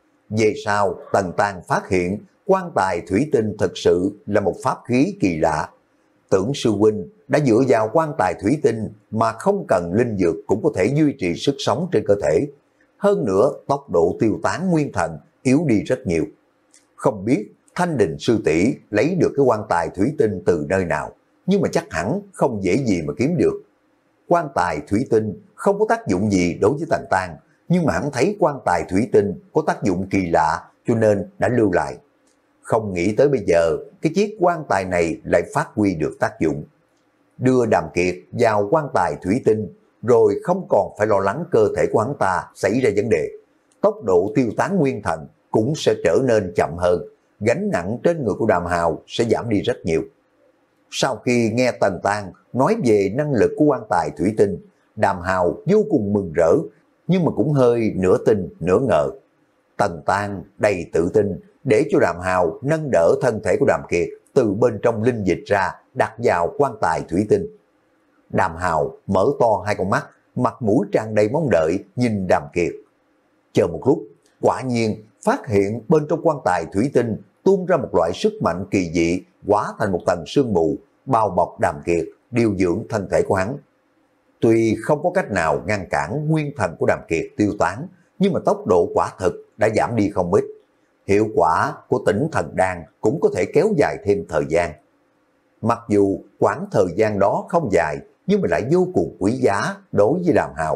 Về sau, Tần Tang phát hiện quan tài thủy tinh thực sự là một pháp khí kỳ lạ. Tưởng sư huynh đã dựa vào quan tài thủy tinh mà không cần linh dược cũng có thể duy trì sức sống trên cơ thể. Hơn nữa, tốc độ tiêu tán nguyên thần yếu đi rất nhiều. Không biết Thanh Đình sư tỷ lấy được cái quan tài thủy tinh từ nơi nào, nhưng mà chắc hẳn không dễ gì mà kiếm được. Quan tài thủy tinh không có tác dụng gì đối với Tần Tang, nhưng mà hắn thấy quan tài thủy tinh có tác dụng kỳ lạ cho nên đã lưu lại. Không nghĩ tới bây giờ cái chiếc quan tài này lại phát huy được tác dụng. Đưa Đàm Kiệt vào quan tài thủy tinh rồi không còn phải lo lắng cơ thể của hắn ta xảy ra vấn đề. Tốc độ tiêu tán nguyên thần cũng sẽ trở nên chậm hơn, gánh nặng trên người của Đàm Hào sẽ giảm đi rất nhiều. Sau khi nghe Tần Tang nói về năng lực của quan tài thủy tinh, Đàm Hào vô cùng mừng rỡ, nhưng mà cũng hơi nửa tin nửa ngờ. Tần Tang đầy tự tin để cho Đàm Hào nâng đỡ thân thể của Đàm Kiệt từ bên trong linh dịch ra, đặt vào quan tài thủy tinh. Đàm Hào mở to hai con mắt, mặt mũi tràn đầy mong đợi nhìn Đàm Kiệt. Chờ một lúc, quả nhiên phát hiện bên trong quan tài thủy tinh tuôn ra một loại sức mạnh kỳ dị, hóa thành một tầng sương mù bao bọc Đàm Kiệt, điều dưỡng thân thể của hắn. Tuy không có cách nào ngăn cản nguyên thần của Đàm Kiệt tiêu tán, nhưng mà tốc độ quả thực đã giảm đi không ít. Hiệu quả của Tỉnh Thần Đan cũng có thể kéo dài thêm thời gian. Mặc dù quãng thời gian đó không dài, nhưng mà lại vô cùng quý giá đối với Đàm Hào.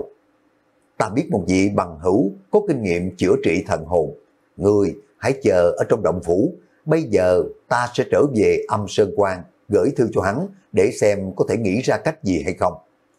Ta biết một vị bằng hữu có kinh nghiệm chữa trị thần hồn. Ngươi hãy chờ ở trong động phủ. Bây giờ ta sẽ trở về Âm Sơn Quan, gửi thư cho hắn để xem có thể nghĩ ra cách gì hay không.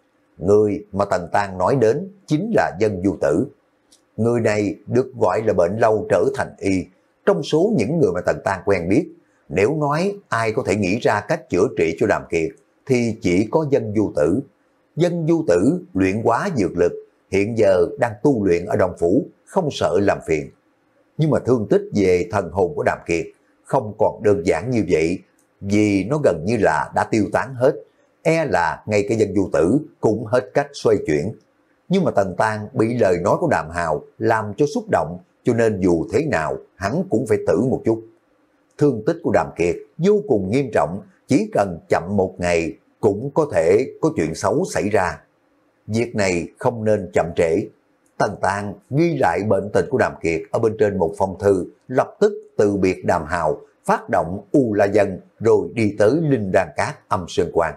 Người mà Tần Tang nói đến chính là Dân Du Tử. Người này được gọi là bệnh lâu trở thành y. Trong số những người mà Tần Tang quen biết, nếu nói ai có thể nghĩ ra cách chữa trị cho Đàm Kiệt, thì chỉ có Dân Du Tử. Dân Du Tử luyện hóa dược lực, hiện giờ đang tu luyện ở Đồng Phủ, không sợ làm phiền. Nhưng mà thương tích về thần hồn của Đàm Kiệt không còn đơn giản như vậy, vì nó gần như là đã tiêu tán hết. E là ngay cái Dân Du Tử cũng hết cách xoay chuyển. Nhưng mà Tần Tang bị lời nói của Đàm Hào làm cho xúc động, cho nên dù thế nào hắn cũng phải thử một chút. Thương tích của Đàm Kiệt vô cùng nghiêm trọng, chỉ cần chậm một ngày cũng có thể có chuyện xấu xảy ra. Việc này không nên chậm trễ. Tần Tang ghi lại bệnh tình của Đàm Kiệt ở bên trên một phong thư, lập tức từ biệt Đàm Hào, phát động U La Dân rồi đi tới Linh Đan Cát Âm Sơn Quan.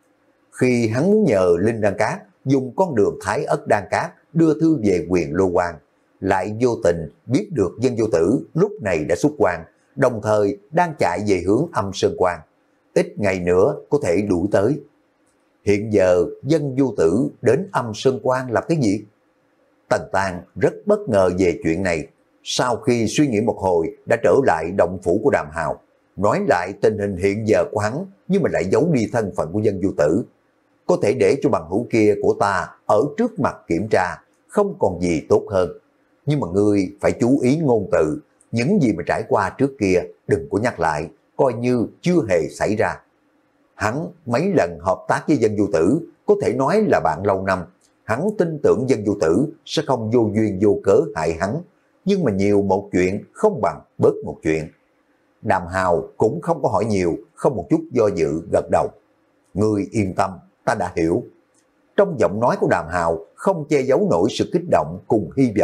Khi hắn muốn nhờ Linh Đan Cát dùng con đường Thái Ất Đan Cát đưa thư về Quyền Lô Quan, lại vô tình biết được Dân Du Tử lúc này đã xuất quan, đồng thời đang chạy về hướng Âm Sơn Quan. Ít ngày nữa có thể đuổi tới. Hiện giờ Dân Du Tử đến Âm Sơn Quan làm cái gì? Tần Tang rất bất ngờ về chuyện này. Sau khi suy nghĩ một hồi đã trở lại động phủ của Đàm Hào, nói lại tình hình hiện giờ của hắn, nhưng mà lại giấu đi thân phận của Dân Du Tử. Có thể để cho bằng hữu kia của ta ở trước mặt kiểm tra, không còn gì tốt hơn. Nhưng mà ngươi phải chú ý ngôn từ, những gì mà trải qua trước kia đừng có nhắc lại, coi như chưa hề xảy ra. Hắn mấy lần hợp tác với Dân Du Tử, có thể nói là bạn lâu năm. Hắn tin tưởng Dân Du Tử sẽ không vô duyên vô cớ hại hắn, nhưng mà nhiều một chuyện không bằng bớt một chuyện. Đàm Hào cũng không có hỏi nhiều, không một chút do dự gật đầu. Ngươi yên tâm, ta đã hiểu. Trong giọng nói của Đàm Hào không che giấu nổi sự kích động cùng hy vọng,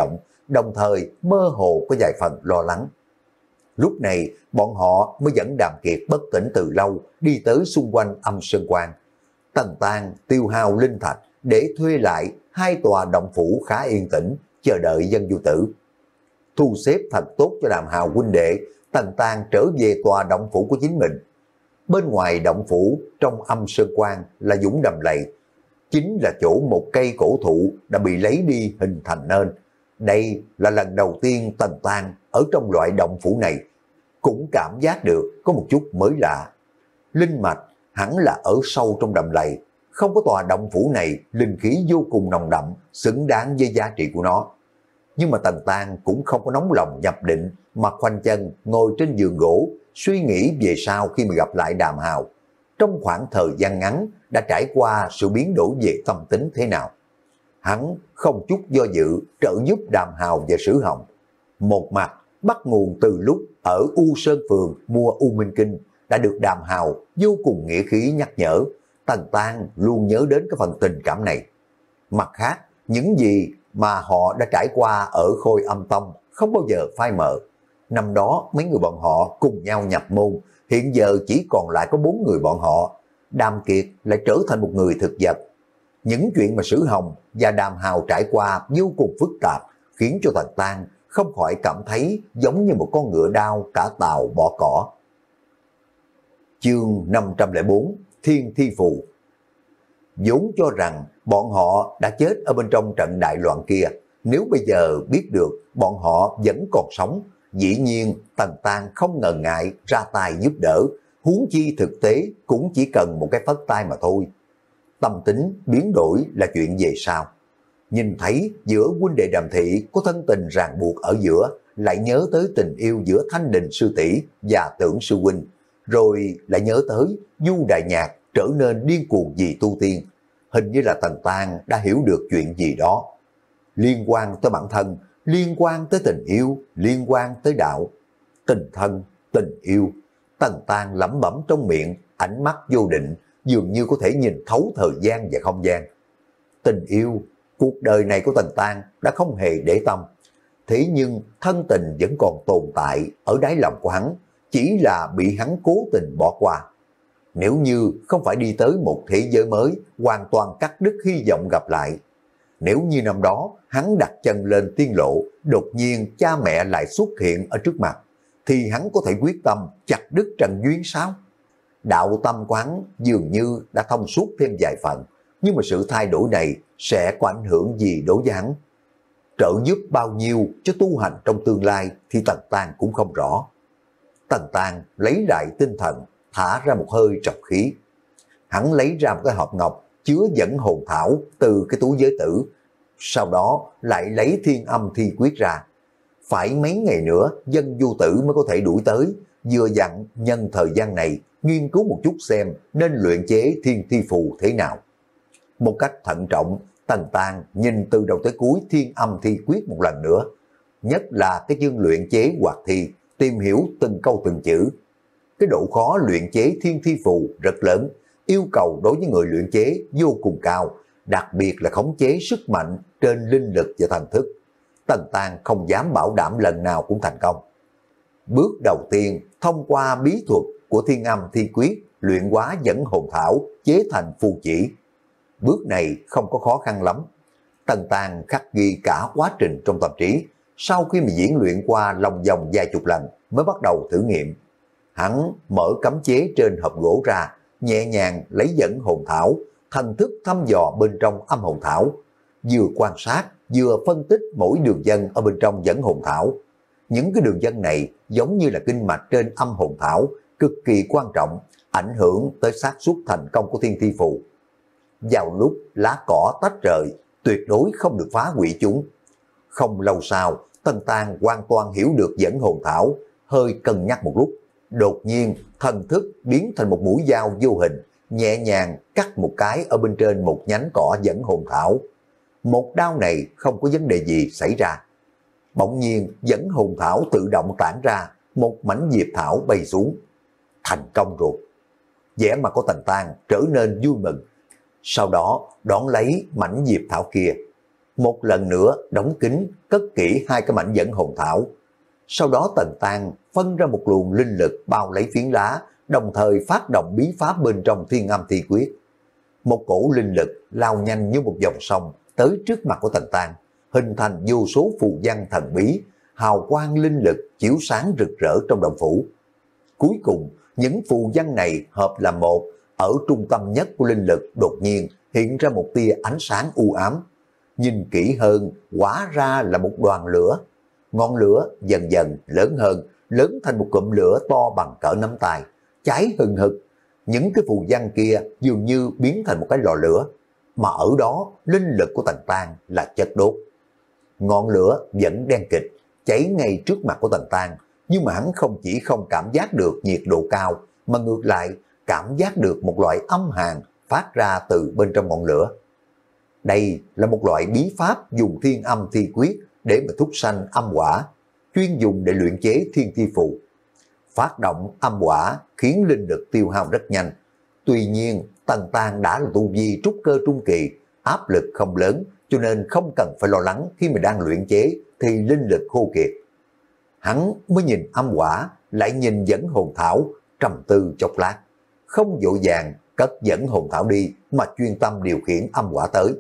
đồng thời mơ hồ có vài phần lo lắng. Lúc này, bọn họ mới dẫn Đàm Kiệt bất tỉnh từ lâu đi tới xung quanh âm sơn quan. Tần Tang tiêu hao linh thạch để thuê lại hai tòa động phủ khá yên tĩnh, chờ đợi dân du tử. Thu xếp thật tốt cho Đàm Hào huynh đệ, Tần Tang trở về tòa động phủ của chính mình. Bên ngoài động phủ, trong âm sơn quan là dũng đầm lầy, chính là chỗ một cây cổ thụ đã bị lấy đi hình thành nên. Đây là lần đầu tiên Tần Tang ở trong loại động phủ này, cũng cảm giác được có một chút mới lạ. Linh mạch hẳn là ở sâu trong đầm lầy, không có tòa động phủ này linh khí vô cùng nồng đậm, xứng đáng với giá trị của nó. Nhưng mà Tần Tang cũng không có nóng lòng nhập định, mà khoanh chân ngồi trên giường gỗ, suy nghĩ về sau khi mà gặp lại Đàm Hào. Trong khoảng thời gian ngắn đã trải qua sự biến đổi về tâm tính thế nào. Hắn không chút do dự trợ giúp Đàm Hào và Sử Hồng. Một mặt bắt nguồn từ lúc ở U Sơn Phường mua U Minh Kinh đã được Đàm Hào vô cùng nghĩa khí nhắc nhở, Tần Tang luôn nhớ đến cái phần tình cảm này. Mặt khác, những gì mà họ đã trải qua ở Khôi Âm Tông không bao giờ phai mờ. Năm đó mấy người bọn họ cùng nhau nhập môn, hiện giờ chỉ còn lại có bốn người bọn họ. Đàm Kiệt lại trở thành một người thực vật. Những chuyện mà Sử Hồng và Đàm Hào trải qua vô cùng phức tạp, khiến cho Tần Tang không khỏi cảm thấy giống như một con ngựa đao cả tàu bỏ cỏ. Chương năm trăm lẻ bốn Thiên Thi Phù. Vốn cho rằng bọn họ đã chết ở bên trong trận đại loạn kia, nếu bây giờ biết được bọn họ vẫn còn sống, dĩ nhiên Tần Tang không ngần ngại ra tay giúp đỡ, huống chi thực tế cũng chỉ cần một cái phất tay mà thôi. Tâm tính biến đổi là chuyện về sau. Nhìn thấy giữa huynh đệ Đàm Thị có thân tình ràng buộc ở giữa, lại nhớ tới tình yêu giữa Thanh Đình sư tỷ và Tưởng sư huynh, rồi lại nhớ tới Du Đại Nhạc trở nên điên cuồng vì tu tiên. Hình như là Tần Tang đã hiểu được chuyện gì đó. Liên quan tới bản thân, liên quan tới tình yêu, liên quan tới đạo. Tình thân, tình yêu. Tần Tang lẩm bẩm trong miệng, ánh mắt vô định, dường như có thể nhìn thấu thời gian và không gian. Tình yêu, cuộc đời này của Tần Tang đã không hề để tâm. Thế nhưng thân tình vẫn còn tồn tại ở đáy lòng của hắn, chỉ là bị hắn cố tình bỏ qua. Nếu như không phải đi tới một thế giới mới, hoàn toàn cắt đứt hy vọng gặp lại. Nếu như năm đó hắn đặt chân lên tiên lộ, đột nhiên cha mẹ lại xuất hiện ở trước mặt, thì hắn có thể quyết tâm chặt đứt trần duyên sao? Đạo tâm của hắn dường như đã thông suốt thêm vài phần, nhưng mà sự thay đổi này sẽ có ảnh hưởng gì đối với hắn? Trợ giúp bao nhiêu cho tu hành trong tương lai thì Tần Tang cũng không rõ. Tần Tang lấy lại tinh thần, thả ra một hơi trọc khí. Hắn lấy ra một cái hộp ngọc chứa dẫn hồn thảo từ cái túi giới tử, sau đó lại lấy thiên âm thi quyết ra. Phải mấy ngày nữa dân du tử mới có thể đuổi tới, vừa dặn nhân thời gian này nghiên cứu một chút xem nên luyện chế thiên thi phù thế nào. Một cách thận trọng, Tần Tang nhìn từ đầu tới cuối thiên âm thi quyết một lần nữa, nhất là cái chương luyện chế hoạt thi, tìm hiểu từng câu từng chữ. Cái độ khó luyện chế thiên thi phù rất lớn, yêu cầu đối với người luyện chế vô cùng cao, đặc biệt là khống chế sức mạnh trên linh lực và thần thức. Tần Tang không dám bảo đảm lần nào cũng thành công. Bước đầu tiên, thông qua bí thuật của thiên âm thi quyết, luyện hóa dẫn hồn thảo, chế thành phù chỉ. Bước này không có khó khăn lắm. Tần Tang khắc ghi cả quá trình trong tâm trí, sau khi mà diễn luyện qua lòng vòng vài chục lần mới bắt đầu thử nghiệm. Hắn mở cấm chế trên hộp gỗ ra, nhẹ nhàng lấy dẫn hồn thảo, thần thức thăm dò bên trong âm hồn thảo, vừa quan sát vừa phân tích mỗi đường vân ở bên trong dẫn hồn thảo. Những cái đường vân này giống như là kinh mạch trên âm hồn thảo, cực kỳ quan trọng, ảnh hưởng tới xác suất thành công của thiên thi phù. Vào lúc lá cỏ tách rời, tuyệt đối không được phá hủy chúng. Không lâu sau, Tần Tang hoàn toàn hiểu được dẫn hồn thảo, hơi cân nhắc một lúc, đột nhiên thần thức biến thành một mũi dao vô hình, nhẹ nhàng cắt một cái ở bên trên một nhánh cỏ dẫn hồn thảo. Một đao này không có vấn đề gì xảy ra. Bỗng nhiên dẫn hồn thảo tự động tản ra, một mảnh diệp thảo bay xuống. Thành công rồi. Vẻ mặt của Tần Tang trở nên vui mừng. Sau đó đón lấy mảnh diệp thảo kia. một lần nữa đóng kín, cất kỹ hai cái mảnh dẫn hồn thảo. Sau đó Tần Tang phân ra một luồng linh lực bao lấy phiến lá, đồng thời phát động bí pháp bên trong Thiên Âm Thi Quyết. Một cổ linh lực lao nhanh như một dòng sông tới trước mặt của Tần Tang, hình thành vô số phù văn thần bí, hào quang linh lực chiếu sáng rực rỡ trong động phủ. Cuối cùng, những phù văn này hợp làm một, ở trung tâm nhất của linh lực đột nhiên hiện ra một tia ánh sáng u ám. Nhìn kỹ hơn, hóa ra là một đoàn lửa. Ngọn lửa dần dần lớn hơn, lớn thành một cụm lửa to bằng cỡ nắm tay, cháy hừng hực. Những cái phù văn kia dường như biến thành một cái lò lửa, mà ở đó linh lực của Tần Tang là chất đốt. Ngọn lửa vẫn đen kịt, cháy ngay trước mặt của Tần Tang, nhưng mà hắn không chỉ không cảm giác được nhiệt độ cao, mà ngược lại cảm giác được một loại âm hàn phát ra từ bên trong ngọn lửa. Đây là một loại bí pháp dùng Thiên Âm Thi Quyết để mà thúc sanh âm hỏa, chuyên dùng để luyện chế thiên thi phù. Phát động âm hỏa khiến linh lực tiêu hao rất nhanh. Tuy nhiên, Tần Tang đã là tu vi trúc cơ trung kỳ, áp lực không lớn, cho nên không cần phải lo lắng khi mà đang luyện chế thì linh lực khô kiệt. Hắn mới nhìn âm hỏa, lại nhìn dẫn hồn thảo, trầm tư chốc lát, không vội vàng cất dẫn hồn thảo đi mà chuyên tâm điều khiển âm hỏa tới.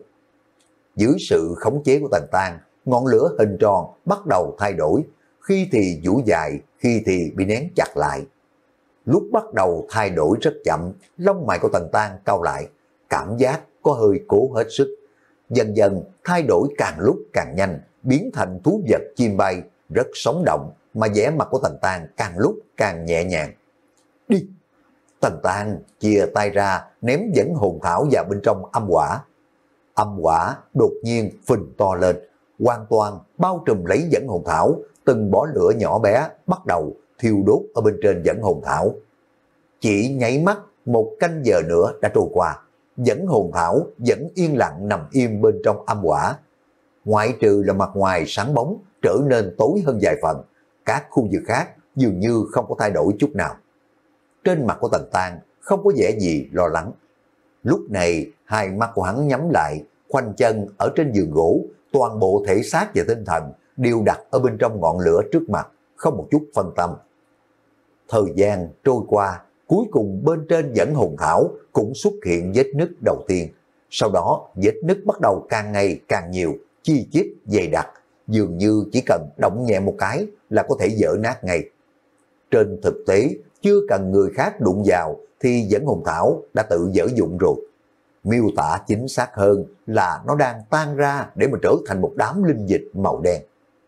Dưới sự khống chế của Tần Tang, ngọn lửa hình tròn bắt đầu thay đổi, khi thì vũ dài, khi thì bị nén chặt lại. Lúc bắt đầu thay đổi rất chậm, lông mày của Tần Tang cau lại, cảm giác có hơi cố hết sức. Dần dần thay đổi càng lúc càng nhanh, biến thành thú vật chim bay, rất sống động, mà vẻ mặt của Tần Tang càng lúc càng nhẹ nhàng. Đi! Tần Tang chia tay ra, ném dẫn hồn thảo vào bên trong âm hỏa. Âm hỏa đột nhiên phình to lên, hoàn toàn bao trùm lấy dẫn hồn thảo, từng bó lửa nhỏ bé bắt đầu thiêu đốt ở bên trên dẫn hồn thảo. Chỉ nháy mắt, một canh giờ nữa đã trôi qua, dẫn hồn thảo vẫn yên lặng nằm im bên trong âm hỏa. Ngoại trừ là mặt ngoài sáng bóng trở nên tối hơn vài phần, các khu vực khác dường như không có thay đổi chút nào. Trên mặt của Tần Tang không có vẻ gì lo lắng. Lúc này hai mắt của hắn nhắm lại, khoanh chân ở trên giường gỗ, toàn bộ thể xác và tinh thần đều đặt ở bên trong ngọn lửa trước mặt, không một chút phân tâm. Thời gian trôi qua, cuối cùng bên trên dẫn hồn thảo cũng xuất hiện vết nứt đầu tiên. Sau đó vết nứt bắt đầu càng ngày càng nhiều, chi chít dày đặc, dường như chỉ cần động nhẹ một cái là có thể vỡ nát ngay. Trên thực tế, chưa cần người khác đụng vào thì dẫn hồn thảo đã tự dở dụng rồi. Miêu tả chính xác hơn là nó đang tan ra để mà trở thành một đám linh dịch màu đen.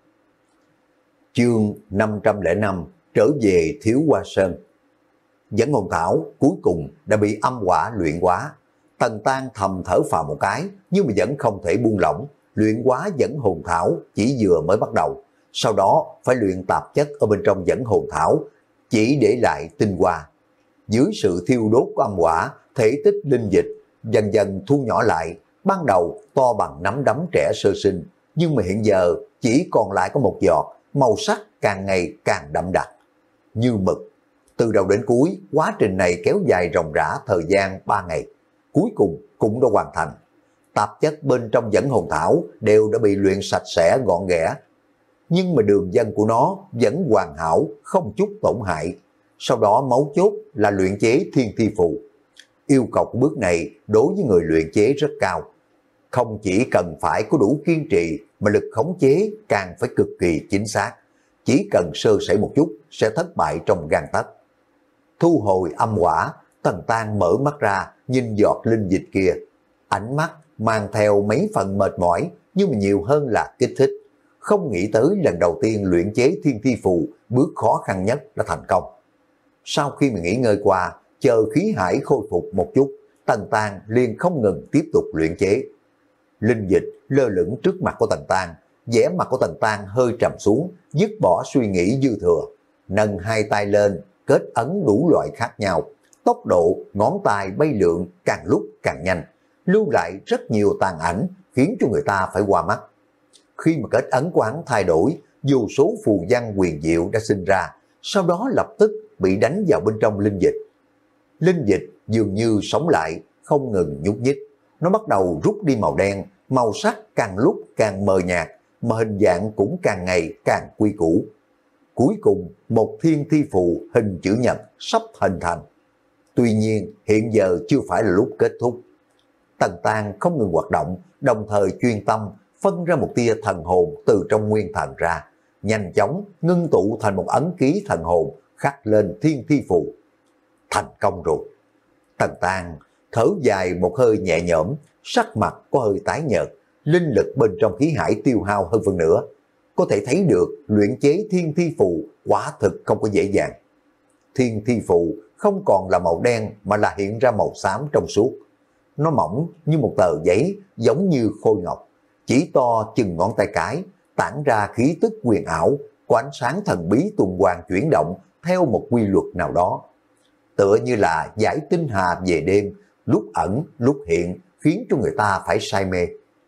Chương năm trăm lẻ năm trở về Thiếu Hoa Sơn. Dẫn hồn thảo cuối cùng đã bị âm hỏa luyện hóa. Tần Tang thầm thở phào một cái, nhưng mà vẫn không thể buông lỏng. Luyện hóa dẫn hồn thảo chỉ vừa mới bắt đầu, sau đó phải luyện tạp chất ở bên trong dẫn hồn thảo, chỉ để lại tinh hoa. Dưới sự thiêu đốt của âm hỏa, thể tích linh dịch dần dần thu nhỏ lại, ban đầu to bằng nắm đấm trẻ sơ sinh, nhưng mà hiện giờ chỉ còn lại có một giọt, màu sắc càng ngày càng đậm đặc, như mực. Từ đầu đến cuối, quá trình này kéo dài ròng rã thời gian ba ngày, cuối cùng cũng đã hoàn thành. Tạp chất bên trong dẫn hồn thảo đều đã bị luyện sạch sẽ gọn ghẽ, nhưng mà đường vân của nó vẫn hoàn hảo, không chút tổn hại. Sau đó mấu chốt là luyện chế thiên thi phù. Yêu cầu của bước này đối với người luyện chế rất cao. Không chỉ cần phải có đủ kiên trì, mà lực khống chế càng phải cực kỳ chính xác. Chỉ cần sơ sẩy một chút sẽ thất bại trong gang tấc. Thu hồi âm hỏa, Tần Tang mở mắt ra nhìn giọt linh dịch kia. Ánh mắt mang theo mấy phần mệt mỏi, nhưng mà nhiều hơn là kích thích. Không nghĩ tới lần đầu tiên luyện chế thiên thi phù, bước khó khăn nhất đã thành công. Sau khi mình nghỉ ngơi qua, chờ khí hải khôi phục một chút, Tần Tang liền không ngừng tiếp tục luyện chế. Linh dịch lơ lửng trước mặt của Tần Tang, vẻ mặt của Tần Tang hơi trầm xuống, dứt bỏ suy nghĩ dư thừa, nâng hai tay lên, kết ấn đủ loại khác nhau. Tốc độ ngón tay bay lượn càng lúc càng nhanh, lưu lại rất nhiều tàn ảnh khiến cho người ta phải qua mắt. Khi mà kết ấn của hắn thay đổi, vô số phù văn huyền diệu đã sinh ra, sau đó lập tức bị đánh vào bên trong linh dịch. Linh dịch dường như sống lại, không ngừng nhúc nhích, nó bắt đầu rút đi màu đen, màu sắc càng lúc càng mờ nhạt, mà hình dạng cũng càng ngày càng quy củ. Cuối cùng, một thiên thi phù hình chữ nhật sắp hình thành. Tuy nhiên, hiện giờ chưa phải là lúc kết thúc. Tần Tang không ngừng hoạt động, đồng thời chuyên tâm phân ra một tia thần hồn từ trong nguyên thần ra, nhanh chóng ngưng tụ thành một ấn ký thần hồn khắc lên thiên thi phù. Thành công rồi. Tần Tang thở dài một hơi nhẹ nhõm, sắc mặt có hơi tái nhợt, linh lực bên trong khí hải tiêu hao hơn phần nữa. Có thể thấy được luyện chế thiên thi phù quả thực không có dễ dàng. Thiên thi phù không còn là màu đen mà là hiện ra màu xám trong suốt. Nó mỏng như một tờ giấy, giống như khôi ngọc, chỉ to chừng ngón tay cái, tản ra khí tức quyền ảo, có ánh sáng thần bí tuần hoàn chuyển động theo một quy luật nào đó. Tựa như là giải tinh hà về đêm, lúc ẩn lúc hiện, khiến cho người ta phải say mê.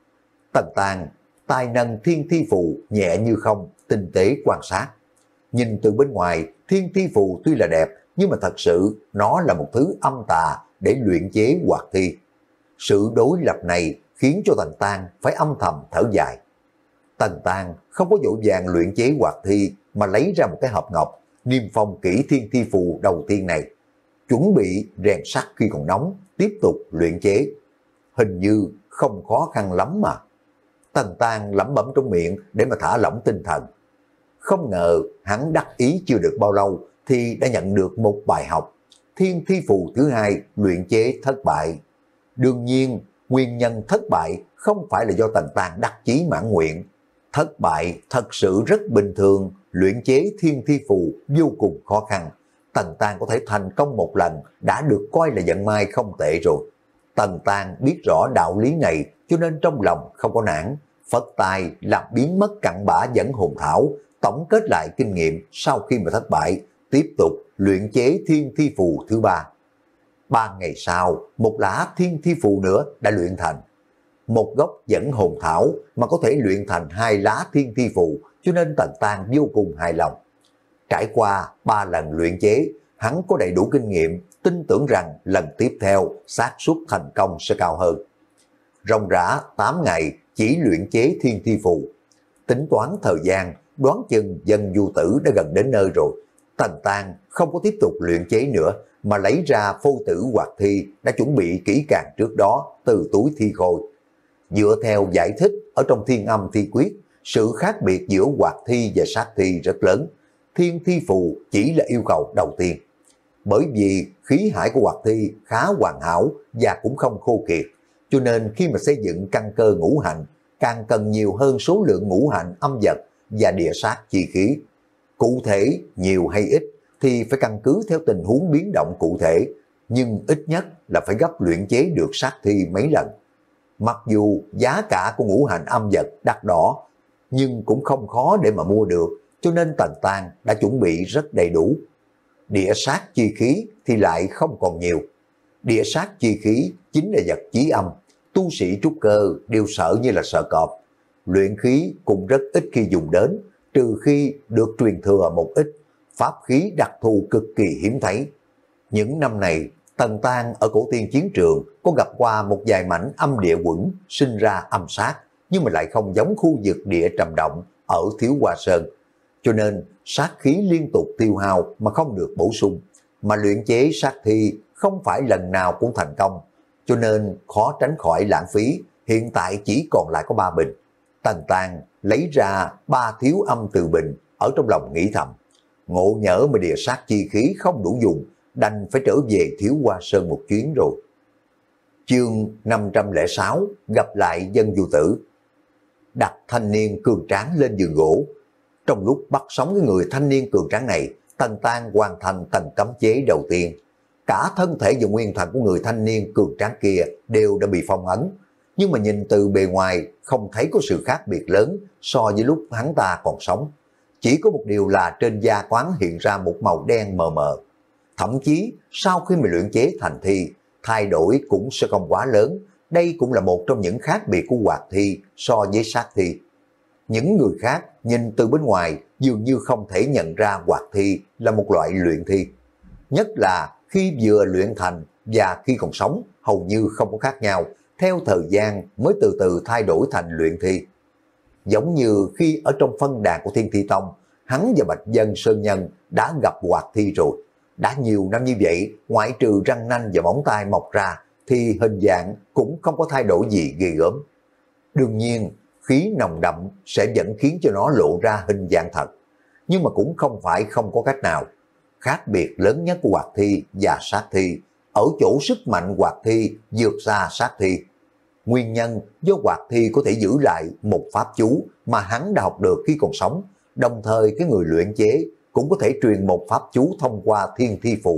Tần Tang tay nâng thiên thi phù nhẹ như không, tinh tế quan sát. Nhìn từ bên ngoài, thiên thi phù tuy là đẹp, nhưng mà thật sự nó là một thứ âm tà để luyện chế hoạt thi. Sự đối lập này khiến cho Tần Tang phải âm thầm thở dài. Tần Tang không có vội vàng luyện chế hoạt thi, mà lấy ra một cái hộp ngọc, niêm phong kỹ thiên thi phù đầu tiên này, chuẩn bị rèn sắt khi còn nóng, tiếp tục luyện chế. Hình như không khó khăn lắm mà. Tần Tang lẩm bẩm trong miệng để mà thả lỏng tinh thần. Không ngờ hắn đắc ý chưa được bao lâu thì đã nhận được một bài học. Thiên thi phù thứ hai luyện chế thất bại. Đương nhiên, nguyên nhân thất bại không phải là do Tần Tang đắc chí mãn nguyện. Thất bại thật sự rất bình thường, luyện chế thiên thi phù vô cùng khó khăn. Tần Tang có thể thành công một lần đã được coi là vận may không tệ rồi. Tần Tang biết rõ đạo lý này cho nên trong lòng không có nản, phất tay làm biến mất cặn bã dẫn hồn thảo, tổng kết lại kinh nghiệm sau khi mà thất bại, tiếp tục luyện chế thiên thi phù thứ ba. Ba ngày sau, một lá thiên thi phù nữa đã luyện thành. Một gốc dẫn hồn thảo mà có thể luyện thành hai lá thiên thi phù, cho nên Tần Tang vô cùng hài lòng. Trải qua ba lần luyện chế, hắn có đầy đủ kinh nghiệm, tin tưởng rằng lần tiếp theo xác suất thành công sẽ cao hơn. Ròng rã tám ngày chỉ luyện chế thiên thi phù. Tính toán thời gian, đoán chừng Dân Du Tử đã gần đến nơi rồi. Tần Tang không có tiếp tục luyện chế nữa, mà lấy ra phô tử hoạt thi đã chuẩn bị kỹ càng trước đó từ túi thi khôi. Dựa theo giải thích ở trong Thiên Âm Thi Quyết, sự khác biệt giữa hoạt thi và sát thi rất lớn. Thiên thi phù chỉ là yêu cầu đầu tiên. Bởi vì khí hải của hoạt thi khá hoàn hảo và cũng không khô kiệt, cho nên khi mà xây dựng căn cơ ngũ hành, càng cần nhiều hơn số lượng ngũ hành âm vật và địa sát chi khí. Cụ thể nhiều hay ít thì phải căn cứ theo tình huống biến động cụ thể, nhưng ít nhất là phải gấp luyện chế được sát thi mấy lần. Mặc dù giá cả của ngũ hành âm vật đắt đỏ, nhưng cũng không khó để mà mua được, cho nên Tần Tang đã chuẩn bị rất đầy đủ. Địa sát chi khí thì lại không còn nhiều. Địa sát chi khí chính là vật chí âm, tu sĩ trúc cơ đều sợ như là sợ cọp. Luyện khí cũng rất ít khi dùng đến, trừ khi được truyền thừa một ít, pháp khí đặc thù cực kỳ hiếm thấy. Những năm này, Tần Tang ở cổ tiên chiến trường có gặp qua một vài mảnh âm địa quẩn sinh ra âm sát, nhưng mà lại không giống khu vực địa trầm động ở Thiếu Hoa Sơn. Cho nên sát khí liên tục tiêu hao mà không được bổ sung, mà luyện chế sát thi không phải lần nào cũng thành công, cho nên khó tránh khỏi lãng phí. Hiện tại chỉ còn lại có ba bình. Tần Tang lấy ra ba thiếu âm từ bình, ở trong lòng nghĩ thầm, ngộ nhỡ mà địa sát chi khí không đủ dùng, đành phải trở về Thiếu Hoa Sơn một chuyến rồi. Chương năm trăm lẻ sáu gặp lại Dân Du Tử. Đặt thanh niên cường tráng lên giường gỗ. Trong lúc bắt sống cái người thanh niên cường tráng này, Tần Tang hoàn thành tầng cấm chế đầu tiên. Cả thân thể và nguyên thần của người thanh niên cường tráng kia đều đã bị phong ấn, nhưng mà nhìn từ bề ngoài không thấy có sự khác biệt lớn so với lúc hắn ta còn sống. Chỉ có một điều là trên da quán hiện ra một màu đen mờ mờ. Thậm chí sau khi mà luyện chế thành thi, thay đổi cũng sẽ không quá lớn. Đây cũng là một trong những khác biệt của hoạt thi so với sát thi. Những người khác nhìn từ bên ngoài dường như không thể nhận ra hoạt thi là một loại luyện thi. Nhất là khi vừa luyện thành và khi còn sống hầu như không có khác nhau, theo thời gian mới từ từ thay đổi thành luyện thi. Giống như khi ở trong phân đàn của Thiên Thi Tông, hắn và Bạch Dân Sơn Nhân đã gặp hoạt thi rồi. Đã nhiều năm như vậy, ngoại trừ răng nanh và móng tay mọc ra, thì hình dạng cũng không có thay đổi gì ghê gớm. Đương nhiên, khí nồng đậm sẽ vẫn khiến cho nó lộ ra hình dạng thật. Nhưng mà cũng không phải không có cách nào. Khác biệt lớn nhất của hoạt thi và sát thi ở chỗ sức mạnh hoạt thi vượt xa sát thi. Nguyên nhân do hoạt thi có thể giữ lại một pháp chú mà hắn đã học được khi còn sống, đồng thời cái người luyện chế cũng có thể truyền một pháp chú thông qua thiên thi phù.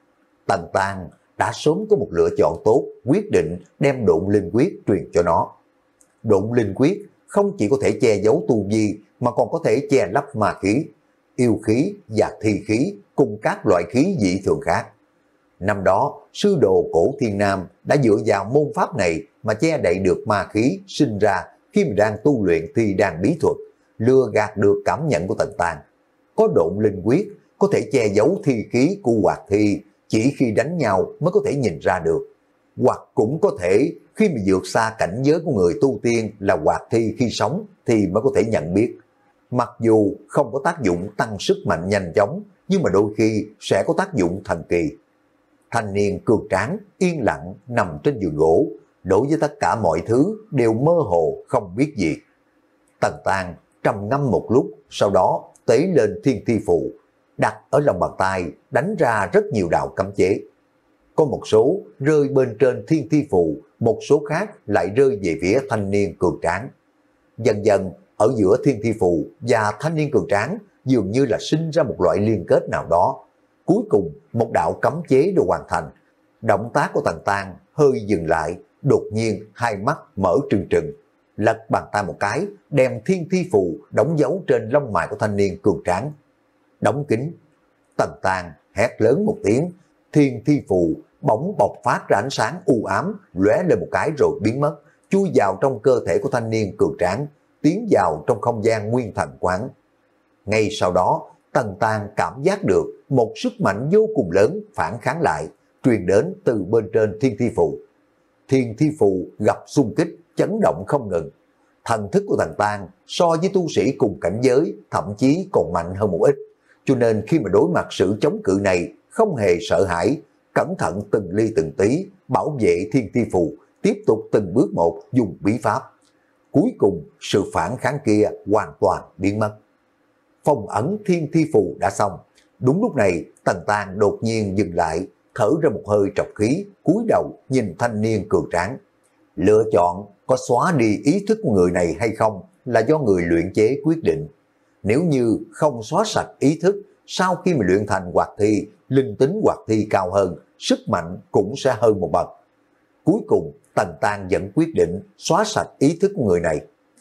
Tần Tang đã sớm có một lựa chọn tốt, quyết định đem độn linh quyết truyền cho nó. Độn linh quyết không chỉ có thể che giấu tu vi mà còn có thể che lấp ma khí, yêu khí và thi khí cùng các loại khí dị thường khác. Năm đó, sư đồ Cổ Thiên Nam đã dựa vào môn pháp này mà che đậy được ma khí sinh ra khi mình đang tu luyện thi đan bí thuật, lừa gạt được cảm nhận của Tần Tang. Có độn linh quyết có thể che giấu thi khí của hoạt thi, chỉ khi đánh nhau mới có thể nhìn ra được. Hoặc cũng có thể khi mà vượt xa cảnh giới của người tu tiên là hoạt thi khi sống thì mới có thể nhận biết. Mặc dù không có tác dụng tăng sức mạnh nhanh chóng, nhưng mà đôi khi sẽ có tác dụng thần kỳ. Thanh niên cường tráng, yên lặng nằm trên giường gỗ, đối với tất cả mọi thứ đều mơ hồ không biết gì. Tần Tang trầm ngâm một lúc, sau đó tế lên thiên thi phù, đặt ở lòng bàn tay, đánh ra rất nhiều đạo cấm chế. Có một số rơi bên trên thiên thi phù, một số khác lại rơi về phía thanh niên cường tráng. Dần dần, ở giữa thiên thi phù và thanh niên cường tráng dường như là sinh ra một loại liên kết nào đó. Cuối cùng, một đạo cấm chế được hoàn thành. Động tác của Tần Tang hơi dừng lại, đột nhiên hai mắt mở trừng trừng. Lật bàn tay một cái, đem thiên thi phù đóng dấu trên lông mày của thanh niên cường tráng. Đóng kín. Tần Tang hét lớn một tiếng, thiên thi phù bỗng bộc phát ra ánh sáng u ám, lóe lên một cái rồi biến mất, chui vào trong cơ thể của thanh niên cường tráng, tiến vào trong không gian nguyên thần quán. Ngay sau đó, Tần Tang cảm giác được một sức mạnh vô cùng lớn phản kháng lại, truyền đến từ bên trên thiên thi phù. Thiên thi phù gặp xung kích, chấn động không ngừng. Thần thức của Tần Tang so với tu sĩ cùng cảnh giới thậm chí còn mạnh hơn một ít, cho nên khi mà đối mặt sự chống cự này không hề sợ hãi, cẩn thận từng ly từng tí bảo vệ thiên thi phù, tiếp tục từng bước một dùng bí pháp. Cuối cùng sự phản kháng kia hoàn toàn biến mất. Phong ấn thiên thi phù đã xong. Đúng lúc này Tần Tang đột nhiên dừng lại, thở ra một hơi trọc khí, cúi đầu nhìn thanh niên cường tráng. Lựa chọn có xóa đi ý thức của người này hay không là do người luyện chế quyết định. Nếu như không xóa sạch ý thức, sau khi mà luyện thành hoạt thi, linh tính hoạt thi cao hơn, sức mạnh cũng sẽ hơn một bậc. Cuối cùng Tần Tang vẫn quyết định xóa sạch ý thức của người này.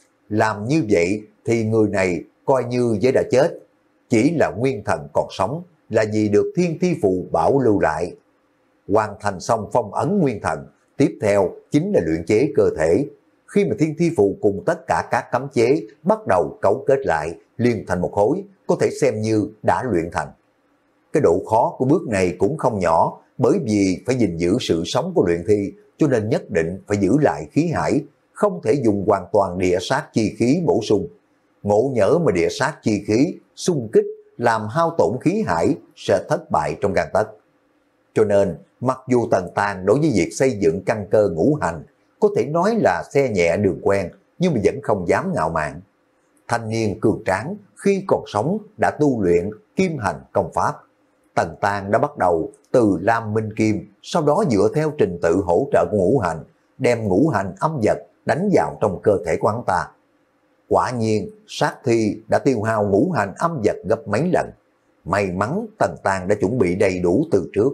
Làm như vậy thì người này coi như với đã chết, chỉ là nguyên thần còn sống, là vì được thiên thi phù bảo lưu lại. Hoàn thành xong phong ấn nguyên thần, tiếp theo chính là luyện chế cơ thể. Khi mà thiên thi phù cùng tất cả các cấm chế bắt đầu cấu kết lại, liên thành một khối, có thể xem như đã luyện thành. Cái độ khó của bước này cũng không nhỏ, bởi vì phải gìn giữ sự sống của luyện thi, cho nên nhất định phải giữ lại khí hải, không thể dùng hoàn toàn địa sát chi khí bổ sung. Ngộ nhỡ mà địa sát chi khí xung kích làm hao tổn khí hải sẽ thất bại trong gang tấc. Cho nên mặc dù Tần Tang đối với việc xây dựng căn cơ ngũ hành có thể nói là xe nhẹ đường quen, nhưng mà vẫn không dám ngạo mạn. Thanh niên cường tráng khi còn sống đã tu luyện kim hành công pháp. Tần Tang đã bắt đầu từ Lam Minh Kim, sau đó dựa theo trình tự hỗ trợ của ngũ hành, đem ngũ hành âm vật đánh vào trong cơ thể của hắn ta. Quả nhiên, sát thi đã tiêu hao ngũ hành âm vật gấp mấy lần. May mắn Tần Tang đã chuẩn bị đầy đủ từ trước.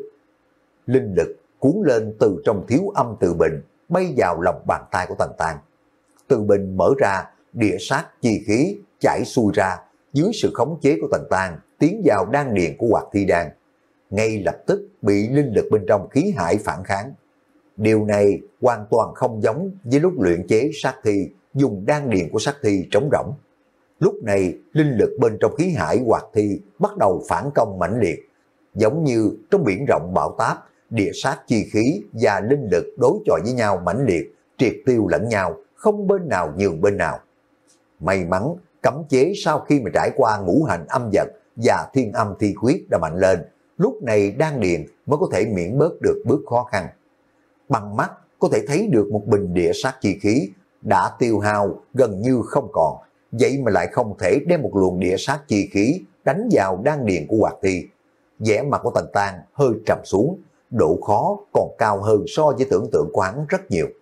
Linh lực cuốn lên từ trong thiếu âm từ bình, bay vào lòng bàn tay của Tần Tang. Từ bình mở ra, địa sát chi khí chảy xuôi ra, dưới sự khống chế của Tần Tang tiến vào đan điền của hoạt thi đan. Ngay lập tức bị linh lực bên trong khí hải phản kháng. Điều này hoàn toàn không giống với lúc luyện chế sát thi dùng đan điền của sát thi trống rỗng. Lúc này linh lực bên trong khí hải hoạt thi bắt đầu phản công mãnh liệt, giống như trong biển rộng bão táp, địa sát chi khí và linh lực đối chọi với nhau mãnh liệt, triệt tiêu lẫn nhau, không bên nào nhường bên nào. May mắn, cấm chế sau khi mà trải qua ngũ hành âm vật và thiên âm thi quyết đã mạnh lên, lúc này đan điền mới có thể miễn bớt được bước khó khăn. Bằng mắt có thể thấy được một bình địa sát chi khí đã tiêu hao gần như không còn, vậy mà lại không thể đem một luồng địa sát chi khí đánh vào đan điền của Hoạt Thi. Vẻ mặt của Tần Tang hơi trầm xuống, độ khó còn cao hơn so với tưởng tượng của hắn rất nhiều.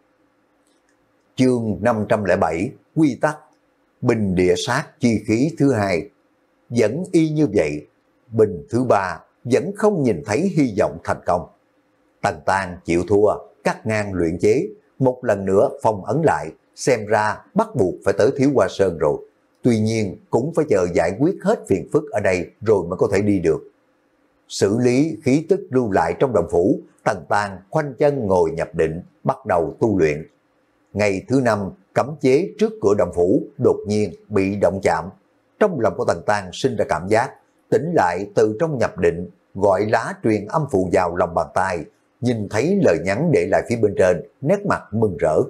Chương năm trăm lẻ bảy Quy tắc. Bình địa sát chi khí thứ hai. Vẫn y như vậy, bình thứ ba vẫn không nhìn thấy hy vọng thành công. Tần Tang chịu thua, cắt ngang luyện chế, một lần nữa phong ấn lại, xem ra bắt buộc phải tới Thiếu Hoa Sơn rồi. Tuy nhiên cũng phải chờ giải quyết hết phiền phức ở đây rồi mới có thể đi được. Xử lý khí tức lưu lại trong động phủ, Tần Tang khoanh chân ngồi nhập định, bắt đầu tu luyện. Ngày thứ năm, cấm chế trước cửa động phủ đột nhiên bị động chạm. Trong lòng của Tần Tang sinh ra cảm giác, tỉnh lại từ trong nhập định, gọi lá truyền âm phụ vào lòng bàn tay, nhìn thấy lời nhắn để lại phía bên trên, nét mặt mừng rỡ.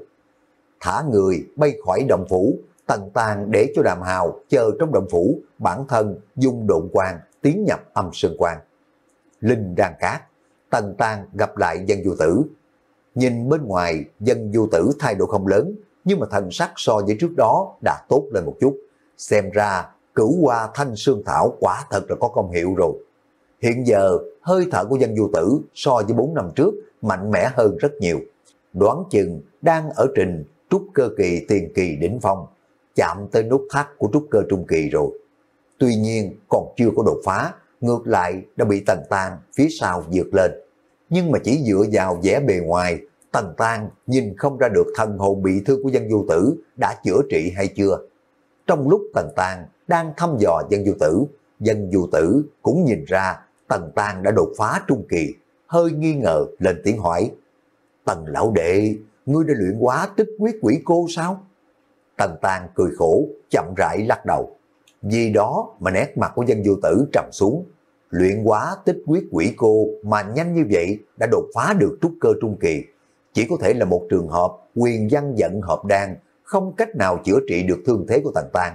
Thả người bay khỏi động phủ, Tần Tang để cho Đàm Hào chờ trong động phủ, bản thân dùng độn quang tiến nhập âm sơn quang. Linh đan cát, Tần Tang gặp lại Dân Du Tử. Nhìn bên ngoài, Dân Du Tử thay đổi không lớn, nhưng mà thần sắc so với trước đó đã tốt lên một chút. Xem ra Cửu Hoa Thanh Sương Thảo quả thật là có công hiệu rồi. Hiện giờ hơi thở của Dân Du Tử so với bốn năm trước mạnh mẽ hơn rất nhiều. Đoán chừng đang ở trình trúc cơ kỳ tiền kỳ đỉnh phong, chạm tới nút thắt của trúc cơ trung kỳ rồi. Tuy nhiên còn chưa có đột phá, ngược lại đã bị Tần Tang phía sau vượt lên. Nhưng mà chỉ dựa vào vẻ bề ngoài, Tần Tang nhìn không ra được thần hồn bị thương của Dân Du Tử đã chữa trị hay chưa. Trong lúc Tần Tang đang thăm dò Dân Du Tử, Dân Du Tử cũng nhìn ra Tần Tang đã đột phá trung kỳ, hơi nghi ngờ lên tiếng hỏi: Tần lão đệ, ngươi đã luyện hóa tích huyết quỷ cô sao? Tần Tang cười khổ, chậm rãi lắc đầu. Vì đó mà nét mặt của Dân Du Tử trầm xuống. Luyện hóa tích huyết quỷ cô mà nhanh như vậy đã đột phá được trúc cơ trung kỳ, chỉ có thể là một trường hợp quyền văn vận hợp đan, không cách nào chữa trị được thương thế của Tần Tang.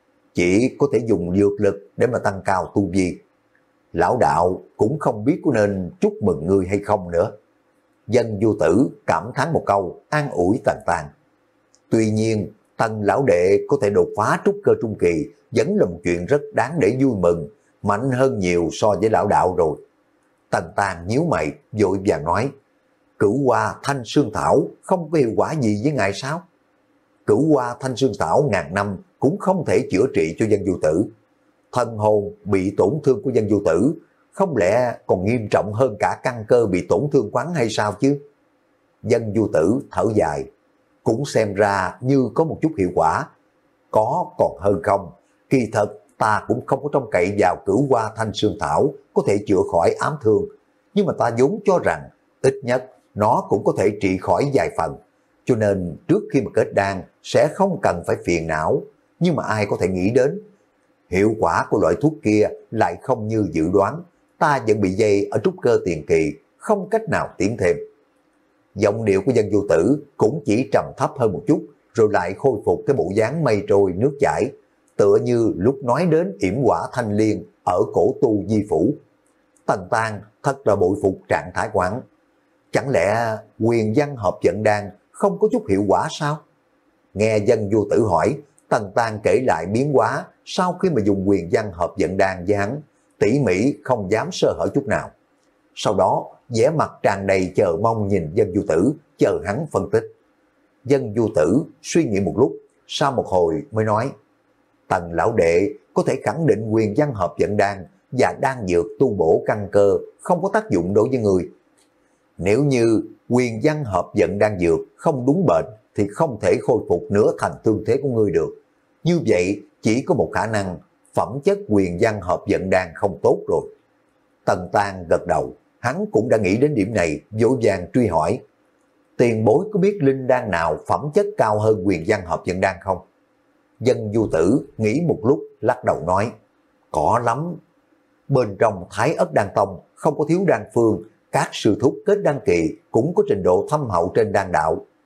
Chỉ có thể dùng dược lực để mà tăng cao tu vi. Lão đạo cũng không biết có nên chúc mừng ngươi hay không nữa. Dân Du Tử cảm thán một câu, an ủi Tần Tang. Tuy nhiên, Tần lão đệ có thể đột phá trúc cơ trung kỳ vẫn là một chuyện rất đáng để vui mừng, mạnh hơn nhiều so với lão đạo rồi. Tần Tang nhíu mày, vội vàng nói: Cửu Hoa Thanh Sương Thảo không có hiệu quả gì với ngài sao? Cửu Hoa Thanh Sương Thảo ngàn năm cũng không thể chữa trị cho Dân Du Tử. Thân hồn bị tổn thương của Dân Du Tử không lẽ còn nghiêm trọng hơn cả căn cơ bị tổn thương quán hay sao chứ? Dân Du Tử thở dài, cũng xem ra như có một chút hiệu quả. Có còn hơn không, kỳ thật ta cũng không có trông cậy vào Cửu Hoa Thanh Sương Thảo có thể chữa khỏi ám thương, nhưng mà ta vốn cho rằng ít nhất nó cũng có thể trị khỏi vài phần, cho nên trước khi mà kết đan sẽ không cần phải phiền não. Nhưng mà ai có thể nghĩ đến hiệu quả của loại thuốc kia lại không như dự đoán, ta vẫn bị dây ở trúc cơ tiền kỳ, không cách nào tiến thêm. Giọng điệu của Dân Du Tử cũng chỉ trầm thấp hơn một chút, rồi lại khôi phục cái bộ dáng mây trôi nước chảy, tựa như lúc nói đến yểm quả thanh liên ở cổ tu di phủ. Tần Tang thật là bội phục trạng thái quán. Chẳng lẽ quyền văn hợp trận đan không có chút hiệu quả sao? Nghe Dân Du Tử hỏi, Tần Tang kể lại biến hóa sau khi mà dùng quyền văn hợp trận đan với hắn, tỉ mỉ không dám sơ hở chút nào. Sau đó vẻ mặt tràn đầy chờ mong nhìn Dân Du Tử, chờ hắn phân tích. Dân Du Tử suy nghĩ một lúc, sau một hồi mới nói: Tần lão đệ có thể khẳng định quyền văn hợp trận đan và đan dược tu bổ căn cơ không có tác dụng đối với người. Nếu như quyền văn hợp trận đan dược không đúng bệnh thì không thể khôi phục nửa thành thương thế của ngươi được. Như vậy chỉ có một khả năng, phẩm chất quyền văn hợp trận đan không tốt rồi. Tần Tang gật đầu, hắn cũng đã nghĩ đến điểm này, vội vàng truy hỏi: tiền bối có biết linh đan nào phẩm chất cao hơn quyền văn hợp trận đan không? Dân Du Tử nghĩ một lúc lắc đầu nói: có lắm. Bên trong Thái Ất Đan Tông không có thiếu đan phương, các sư thúc kết đan kỳ cũng có trình độ thâm hậu trên đan đạo.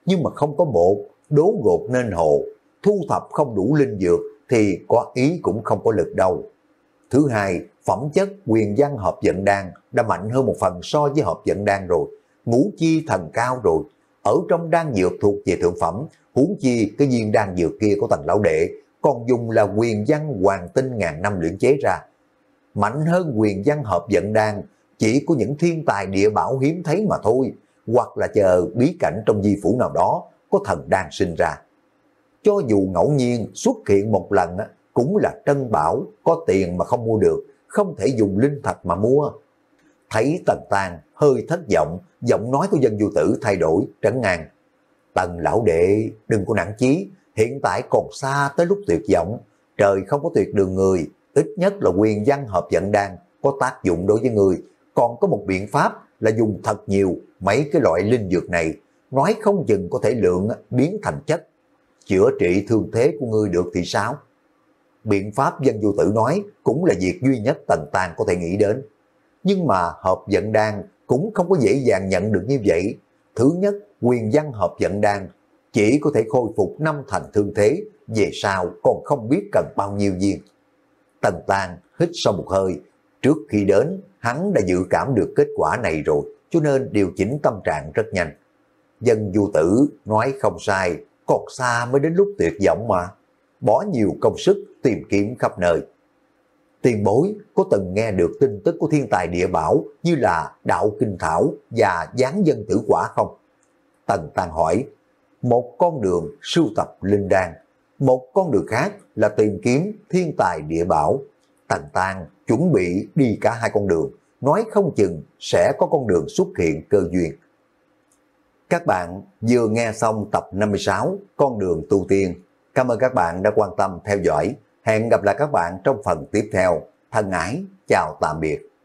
nhưng mà không có bột, đố gột nên hồ, thu thập không đủ linh dược thì có ý cũng không có lực đâu. Thứ hai, phẩm chất quyền văn hợp vận đan đã mạnh hơn một phần so với hợp vận đan rồi, ngũ chi thần cao rồi, ở trong đan dược thuộc về thượng phẩm, huống chi cái viên đan dược kia của Tần lão đệ còn dùng là quyền văn hoàng tinh ngàn năm luyện chế ra. Mạnh hơn quyền văn hợp vận đan chỉ có những thiên tài địa bảo hiếm thấy mà thôi, hoặc là chờ bí cảnh trong di phủ nào đó có thần đan sinh ra. Cho dù ngẫu nhiên xuất hiện một lần cũng là trân bảo, có tiền mà không mua được, không thể dùng linh thạch mà mua. Thấy Tần Tang hơi thất vọng, giọng nói của Dân Du Tử thay đổi, trấn ngang. Tần lão đệ đừng có nản chí, hiện tại còn xa tới lúc tuyệt vọng, trời không có tuyệt đường người, ít nhất là quyền văn hợp vận đan có tác dụng đối với người, còn có một biện pháp là dùng thật nhiều mấy cái loại linh dược này, nói không chừng có thể lượng biến thành chất, chữa trị thương thế của ngươi được thì sao? Biện pháp Dân Du Tử nói cũng là việc duy nhất Tần Tang có thể nghĩ đến. Nhưng mà hợp vận đan cũng không có dễ dàng nhận được như vậy. Thứ nhất, quyền văn hợp vận đan chỉ có thể khôi phục năm thành thương thế, về sau còn không biết cần bao nhiêu viên. Tần Tang hít sâu một hơi, trước khi đến hắn đã dự cảm được kết quả này rồi, cho nên điều chỉnh tâm trạng rất nhanh. Dân Du Tử nói không sai, còn xa mới đến lúc tuyệt vọng mà, bỏ nhiều công sức tìm kiếm khắp nơi. Tiền bối có từng nghe được tin tức của thiên tài địa bảo như là đạo kinh thảo và giáng dân tử quả không? Tần Tang hỏi. Một con đường sưu tập linh đan, một con đường khác là tìm kiếm thiên tài địa bảo. Tần Tang chuẩn bị đi cả hai con đường, nói không chừng sẽ có con đường xuất hiện cơ duyên. Các bạn vừa nghe xong tập năm mươi sáu Con đường tu tiên. Cảm ơn các bạn đã quan tâm theo dõi. Hẹn gặp lại các bạn trong phần tiếp theo. Thân ái, chào tạm biệt.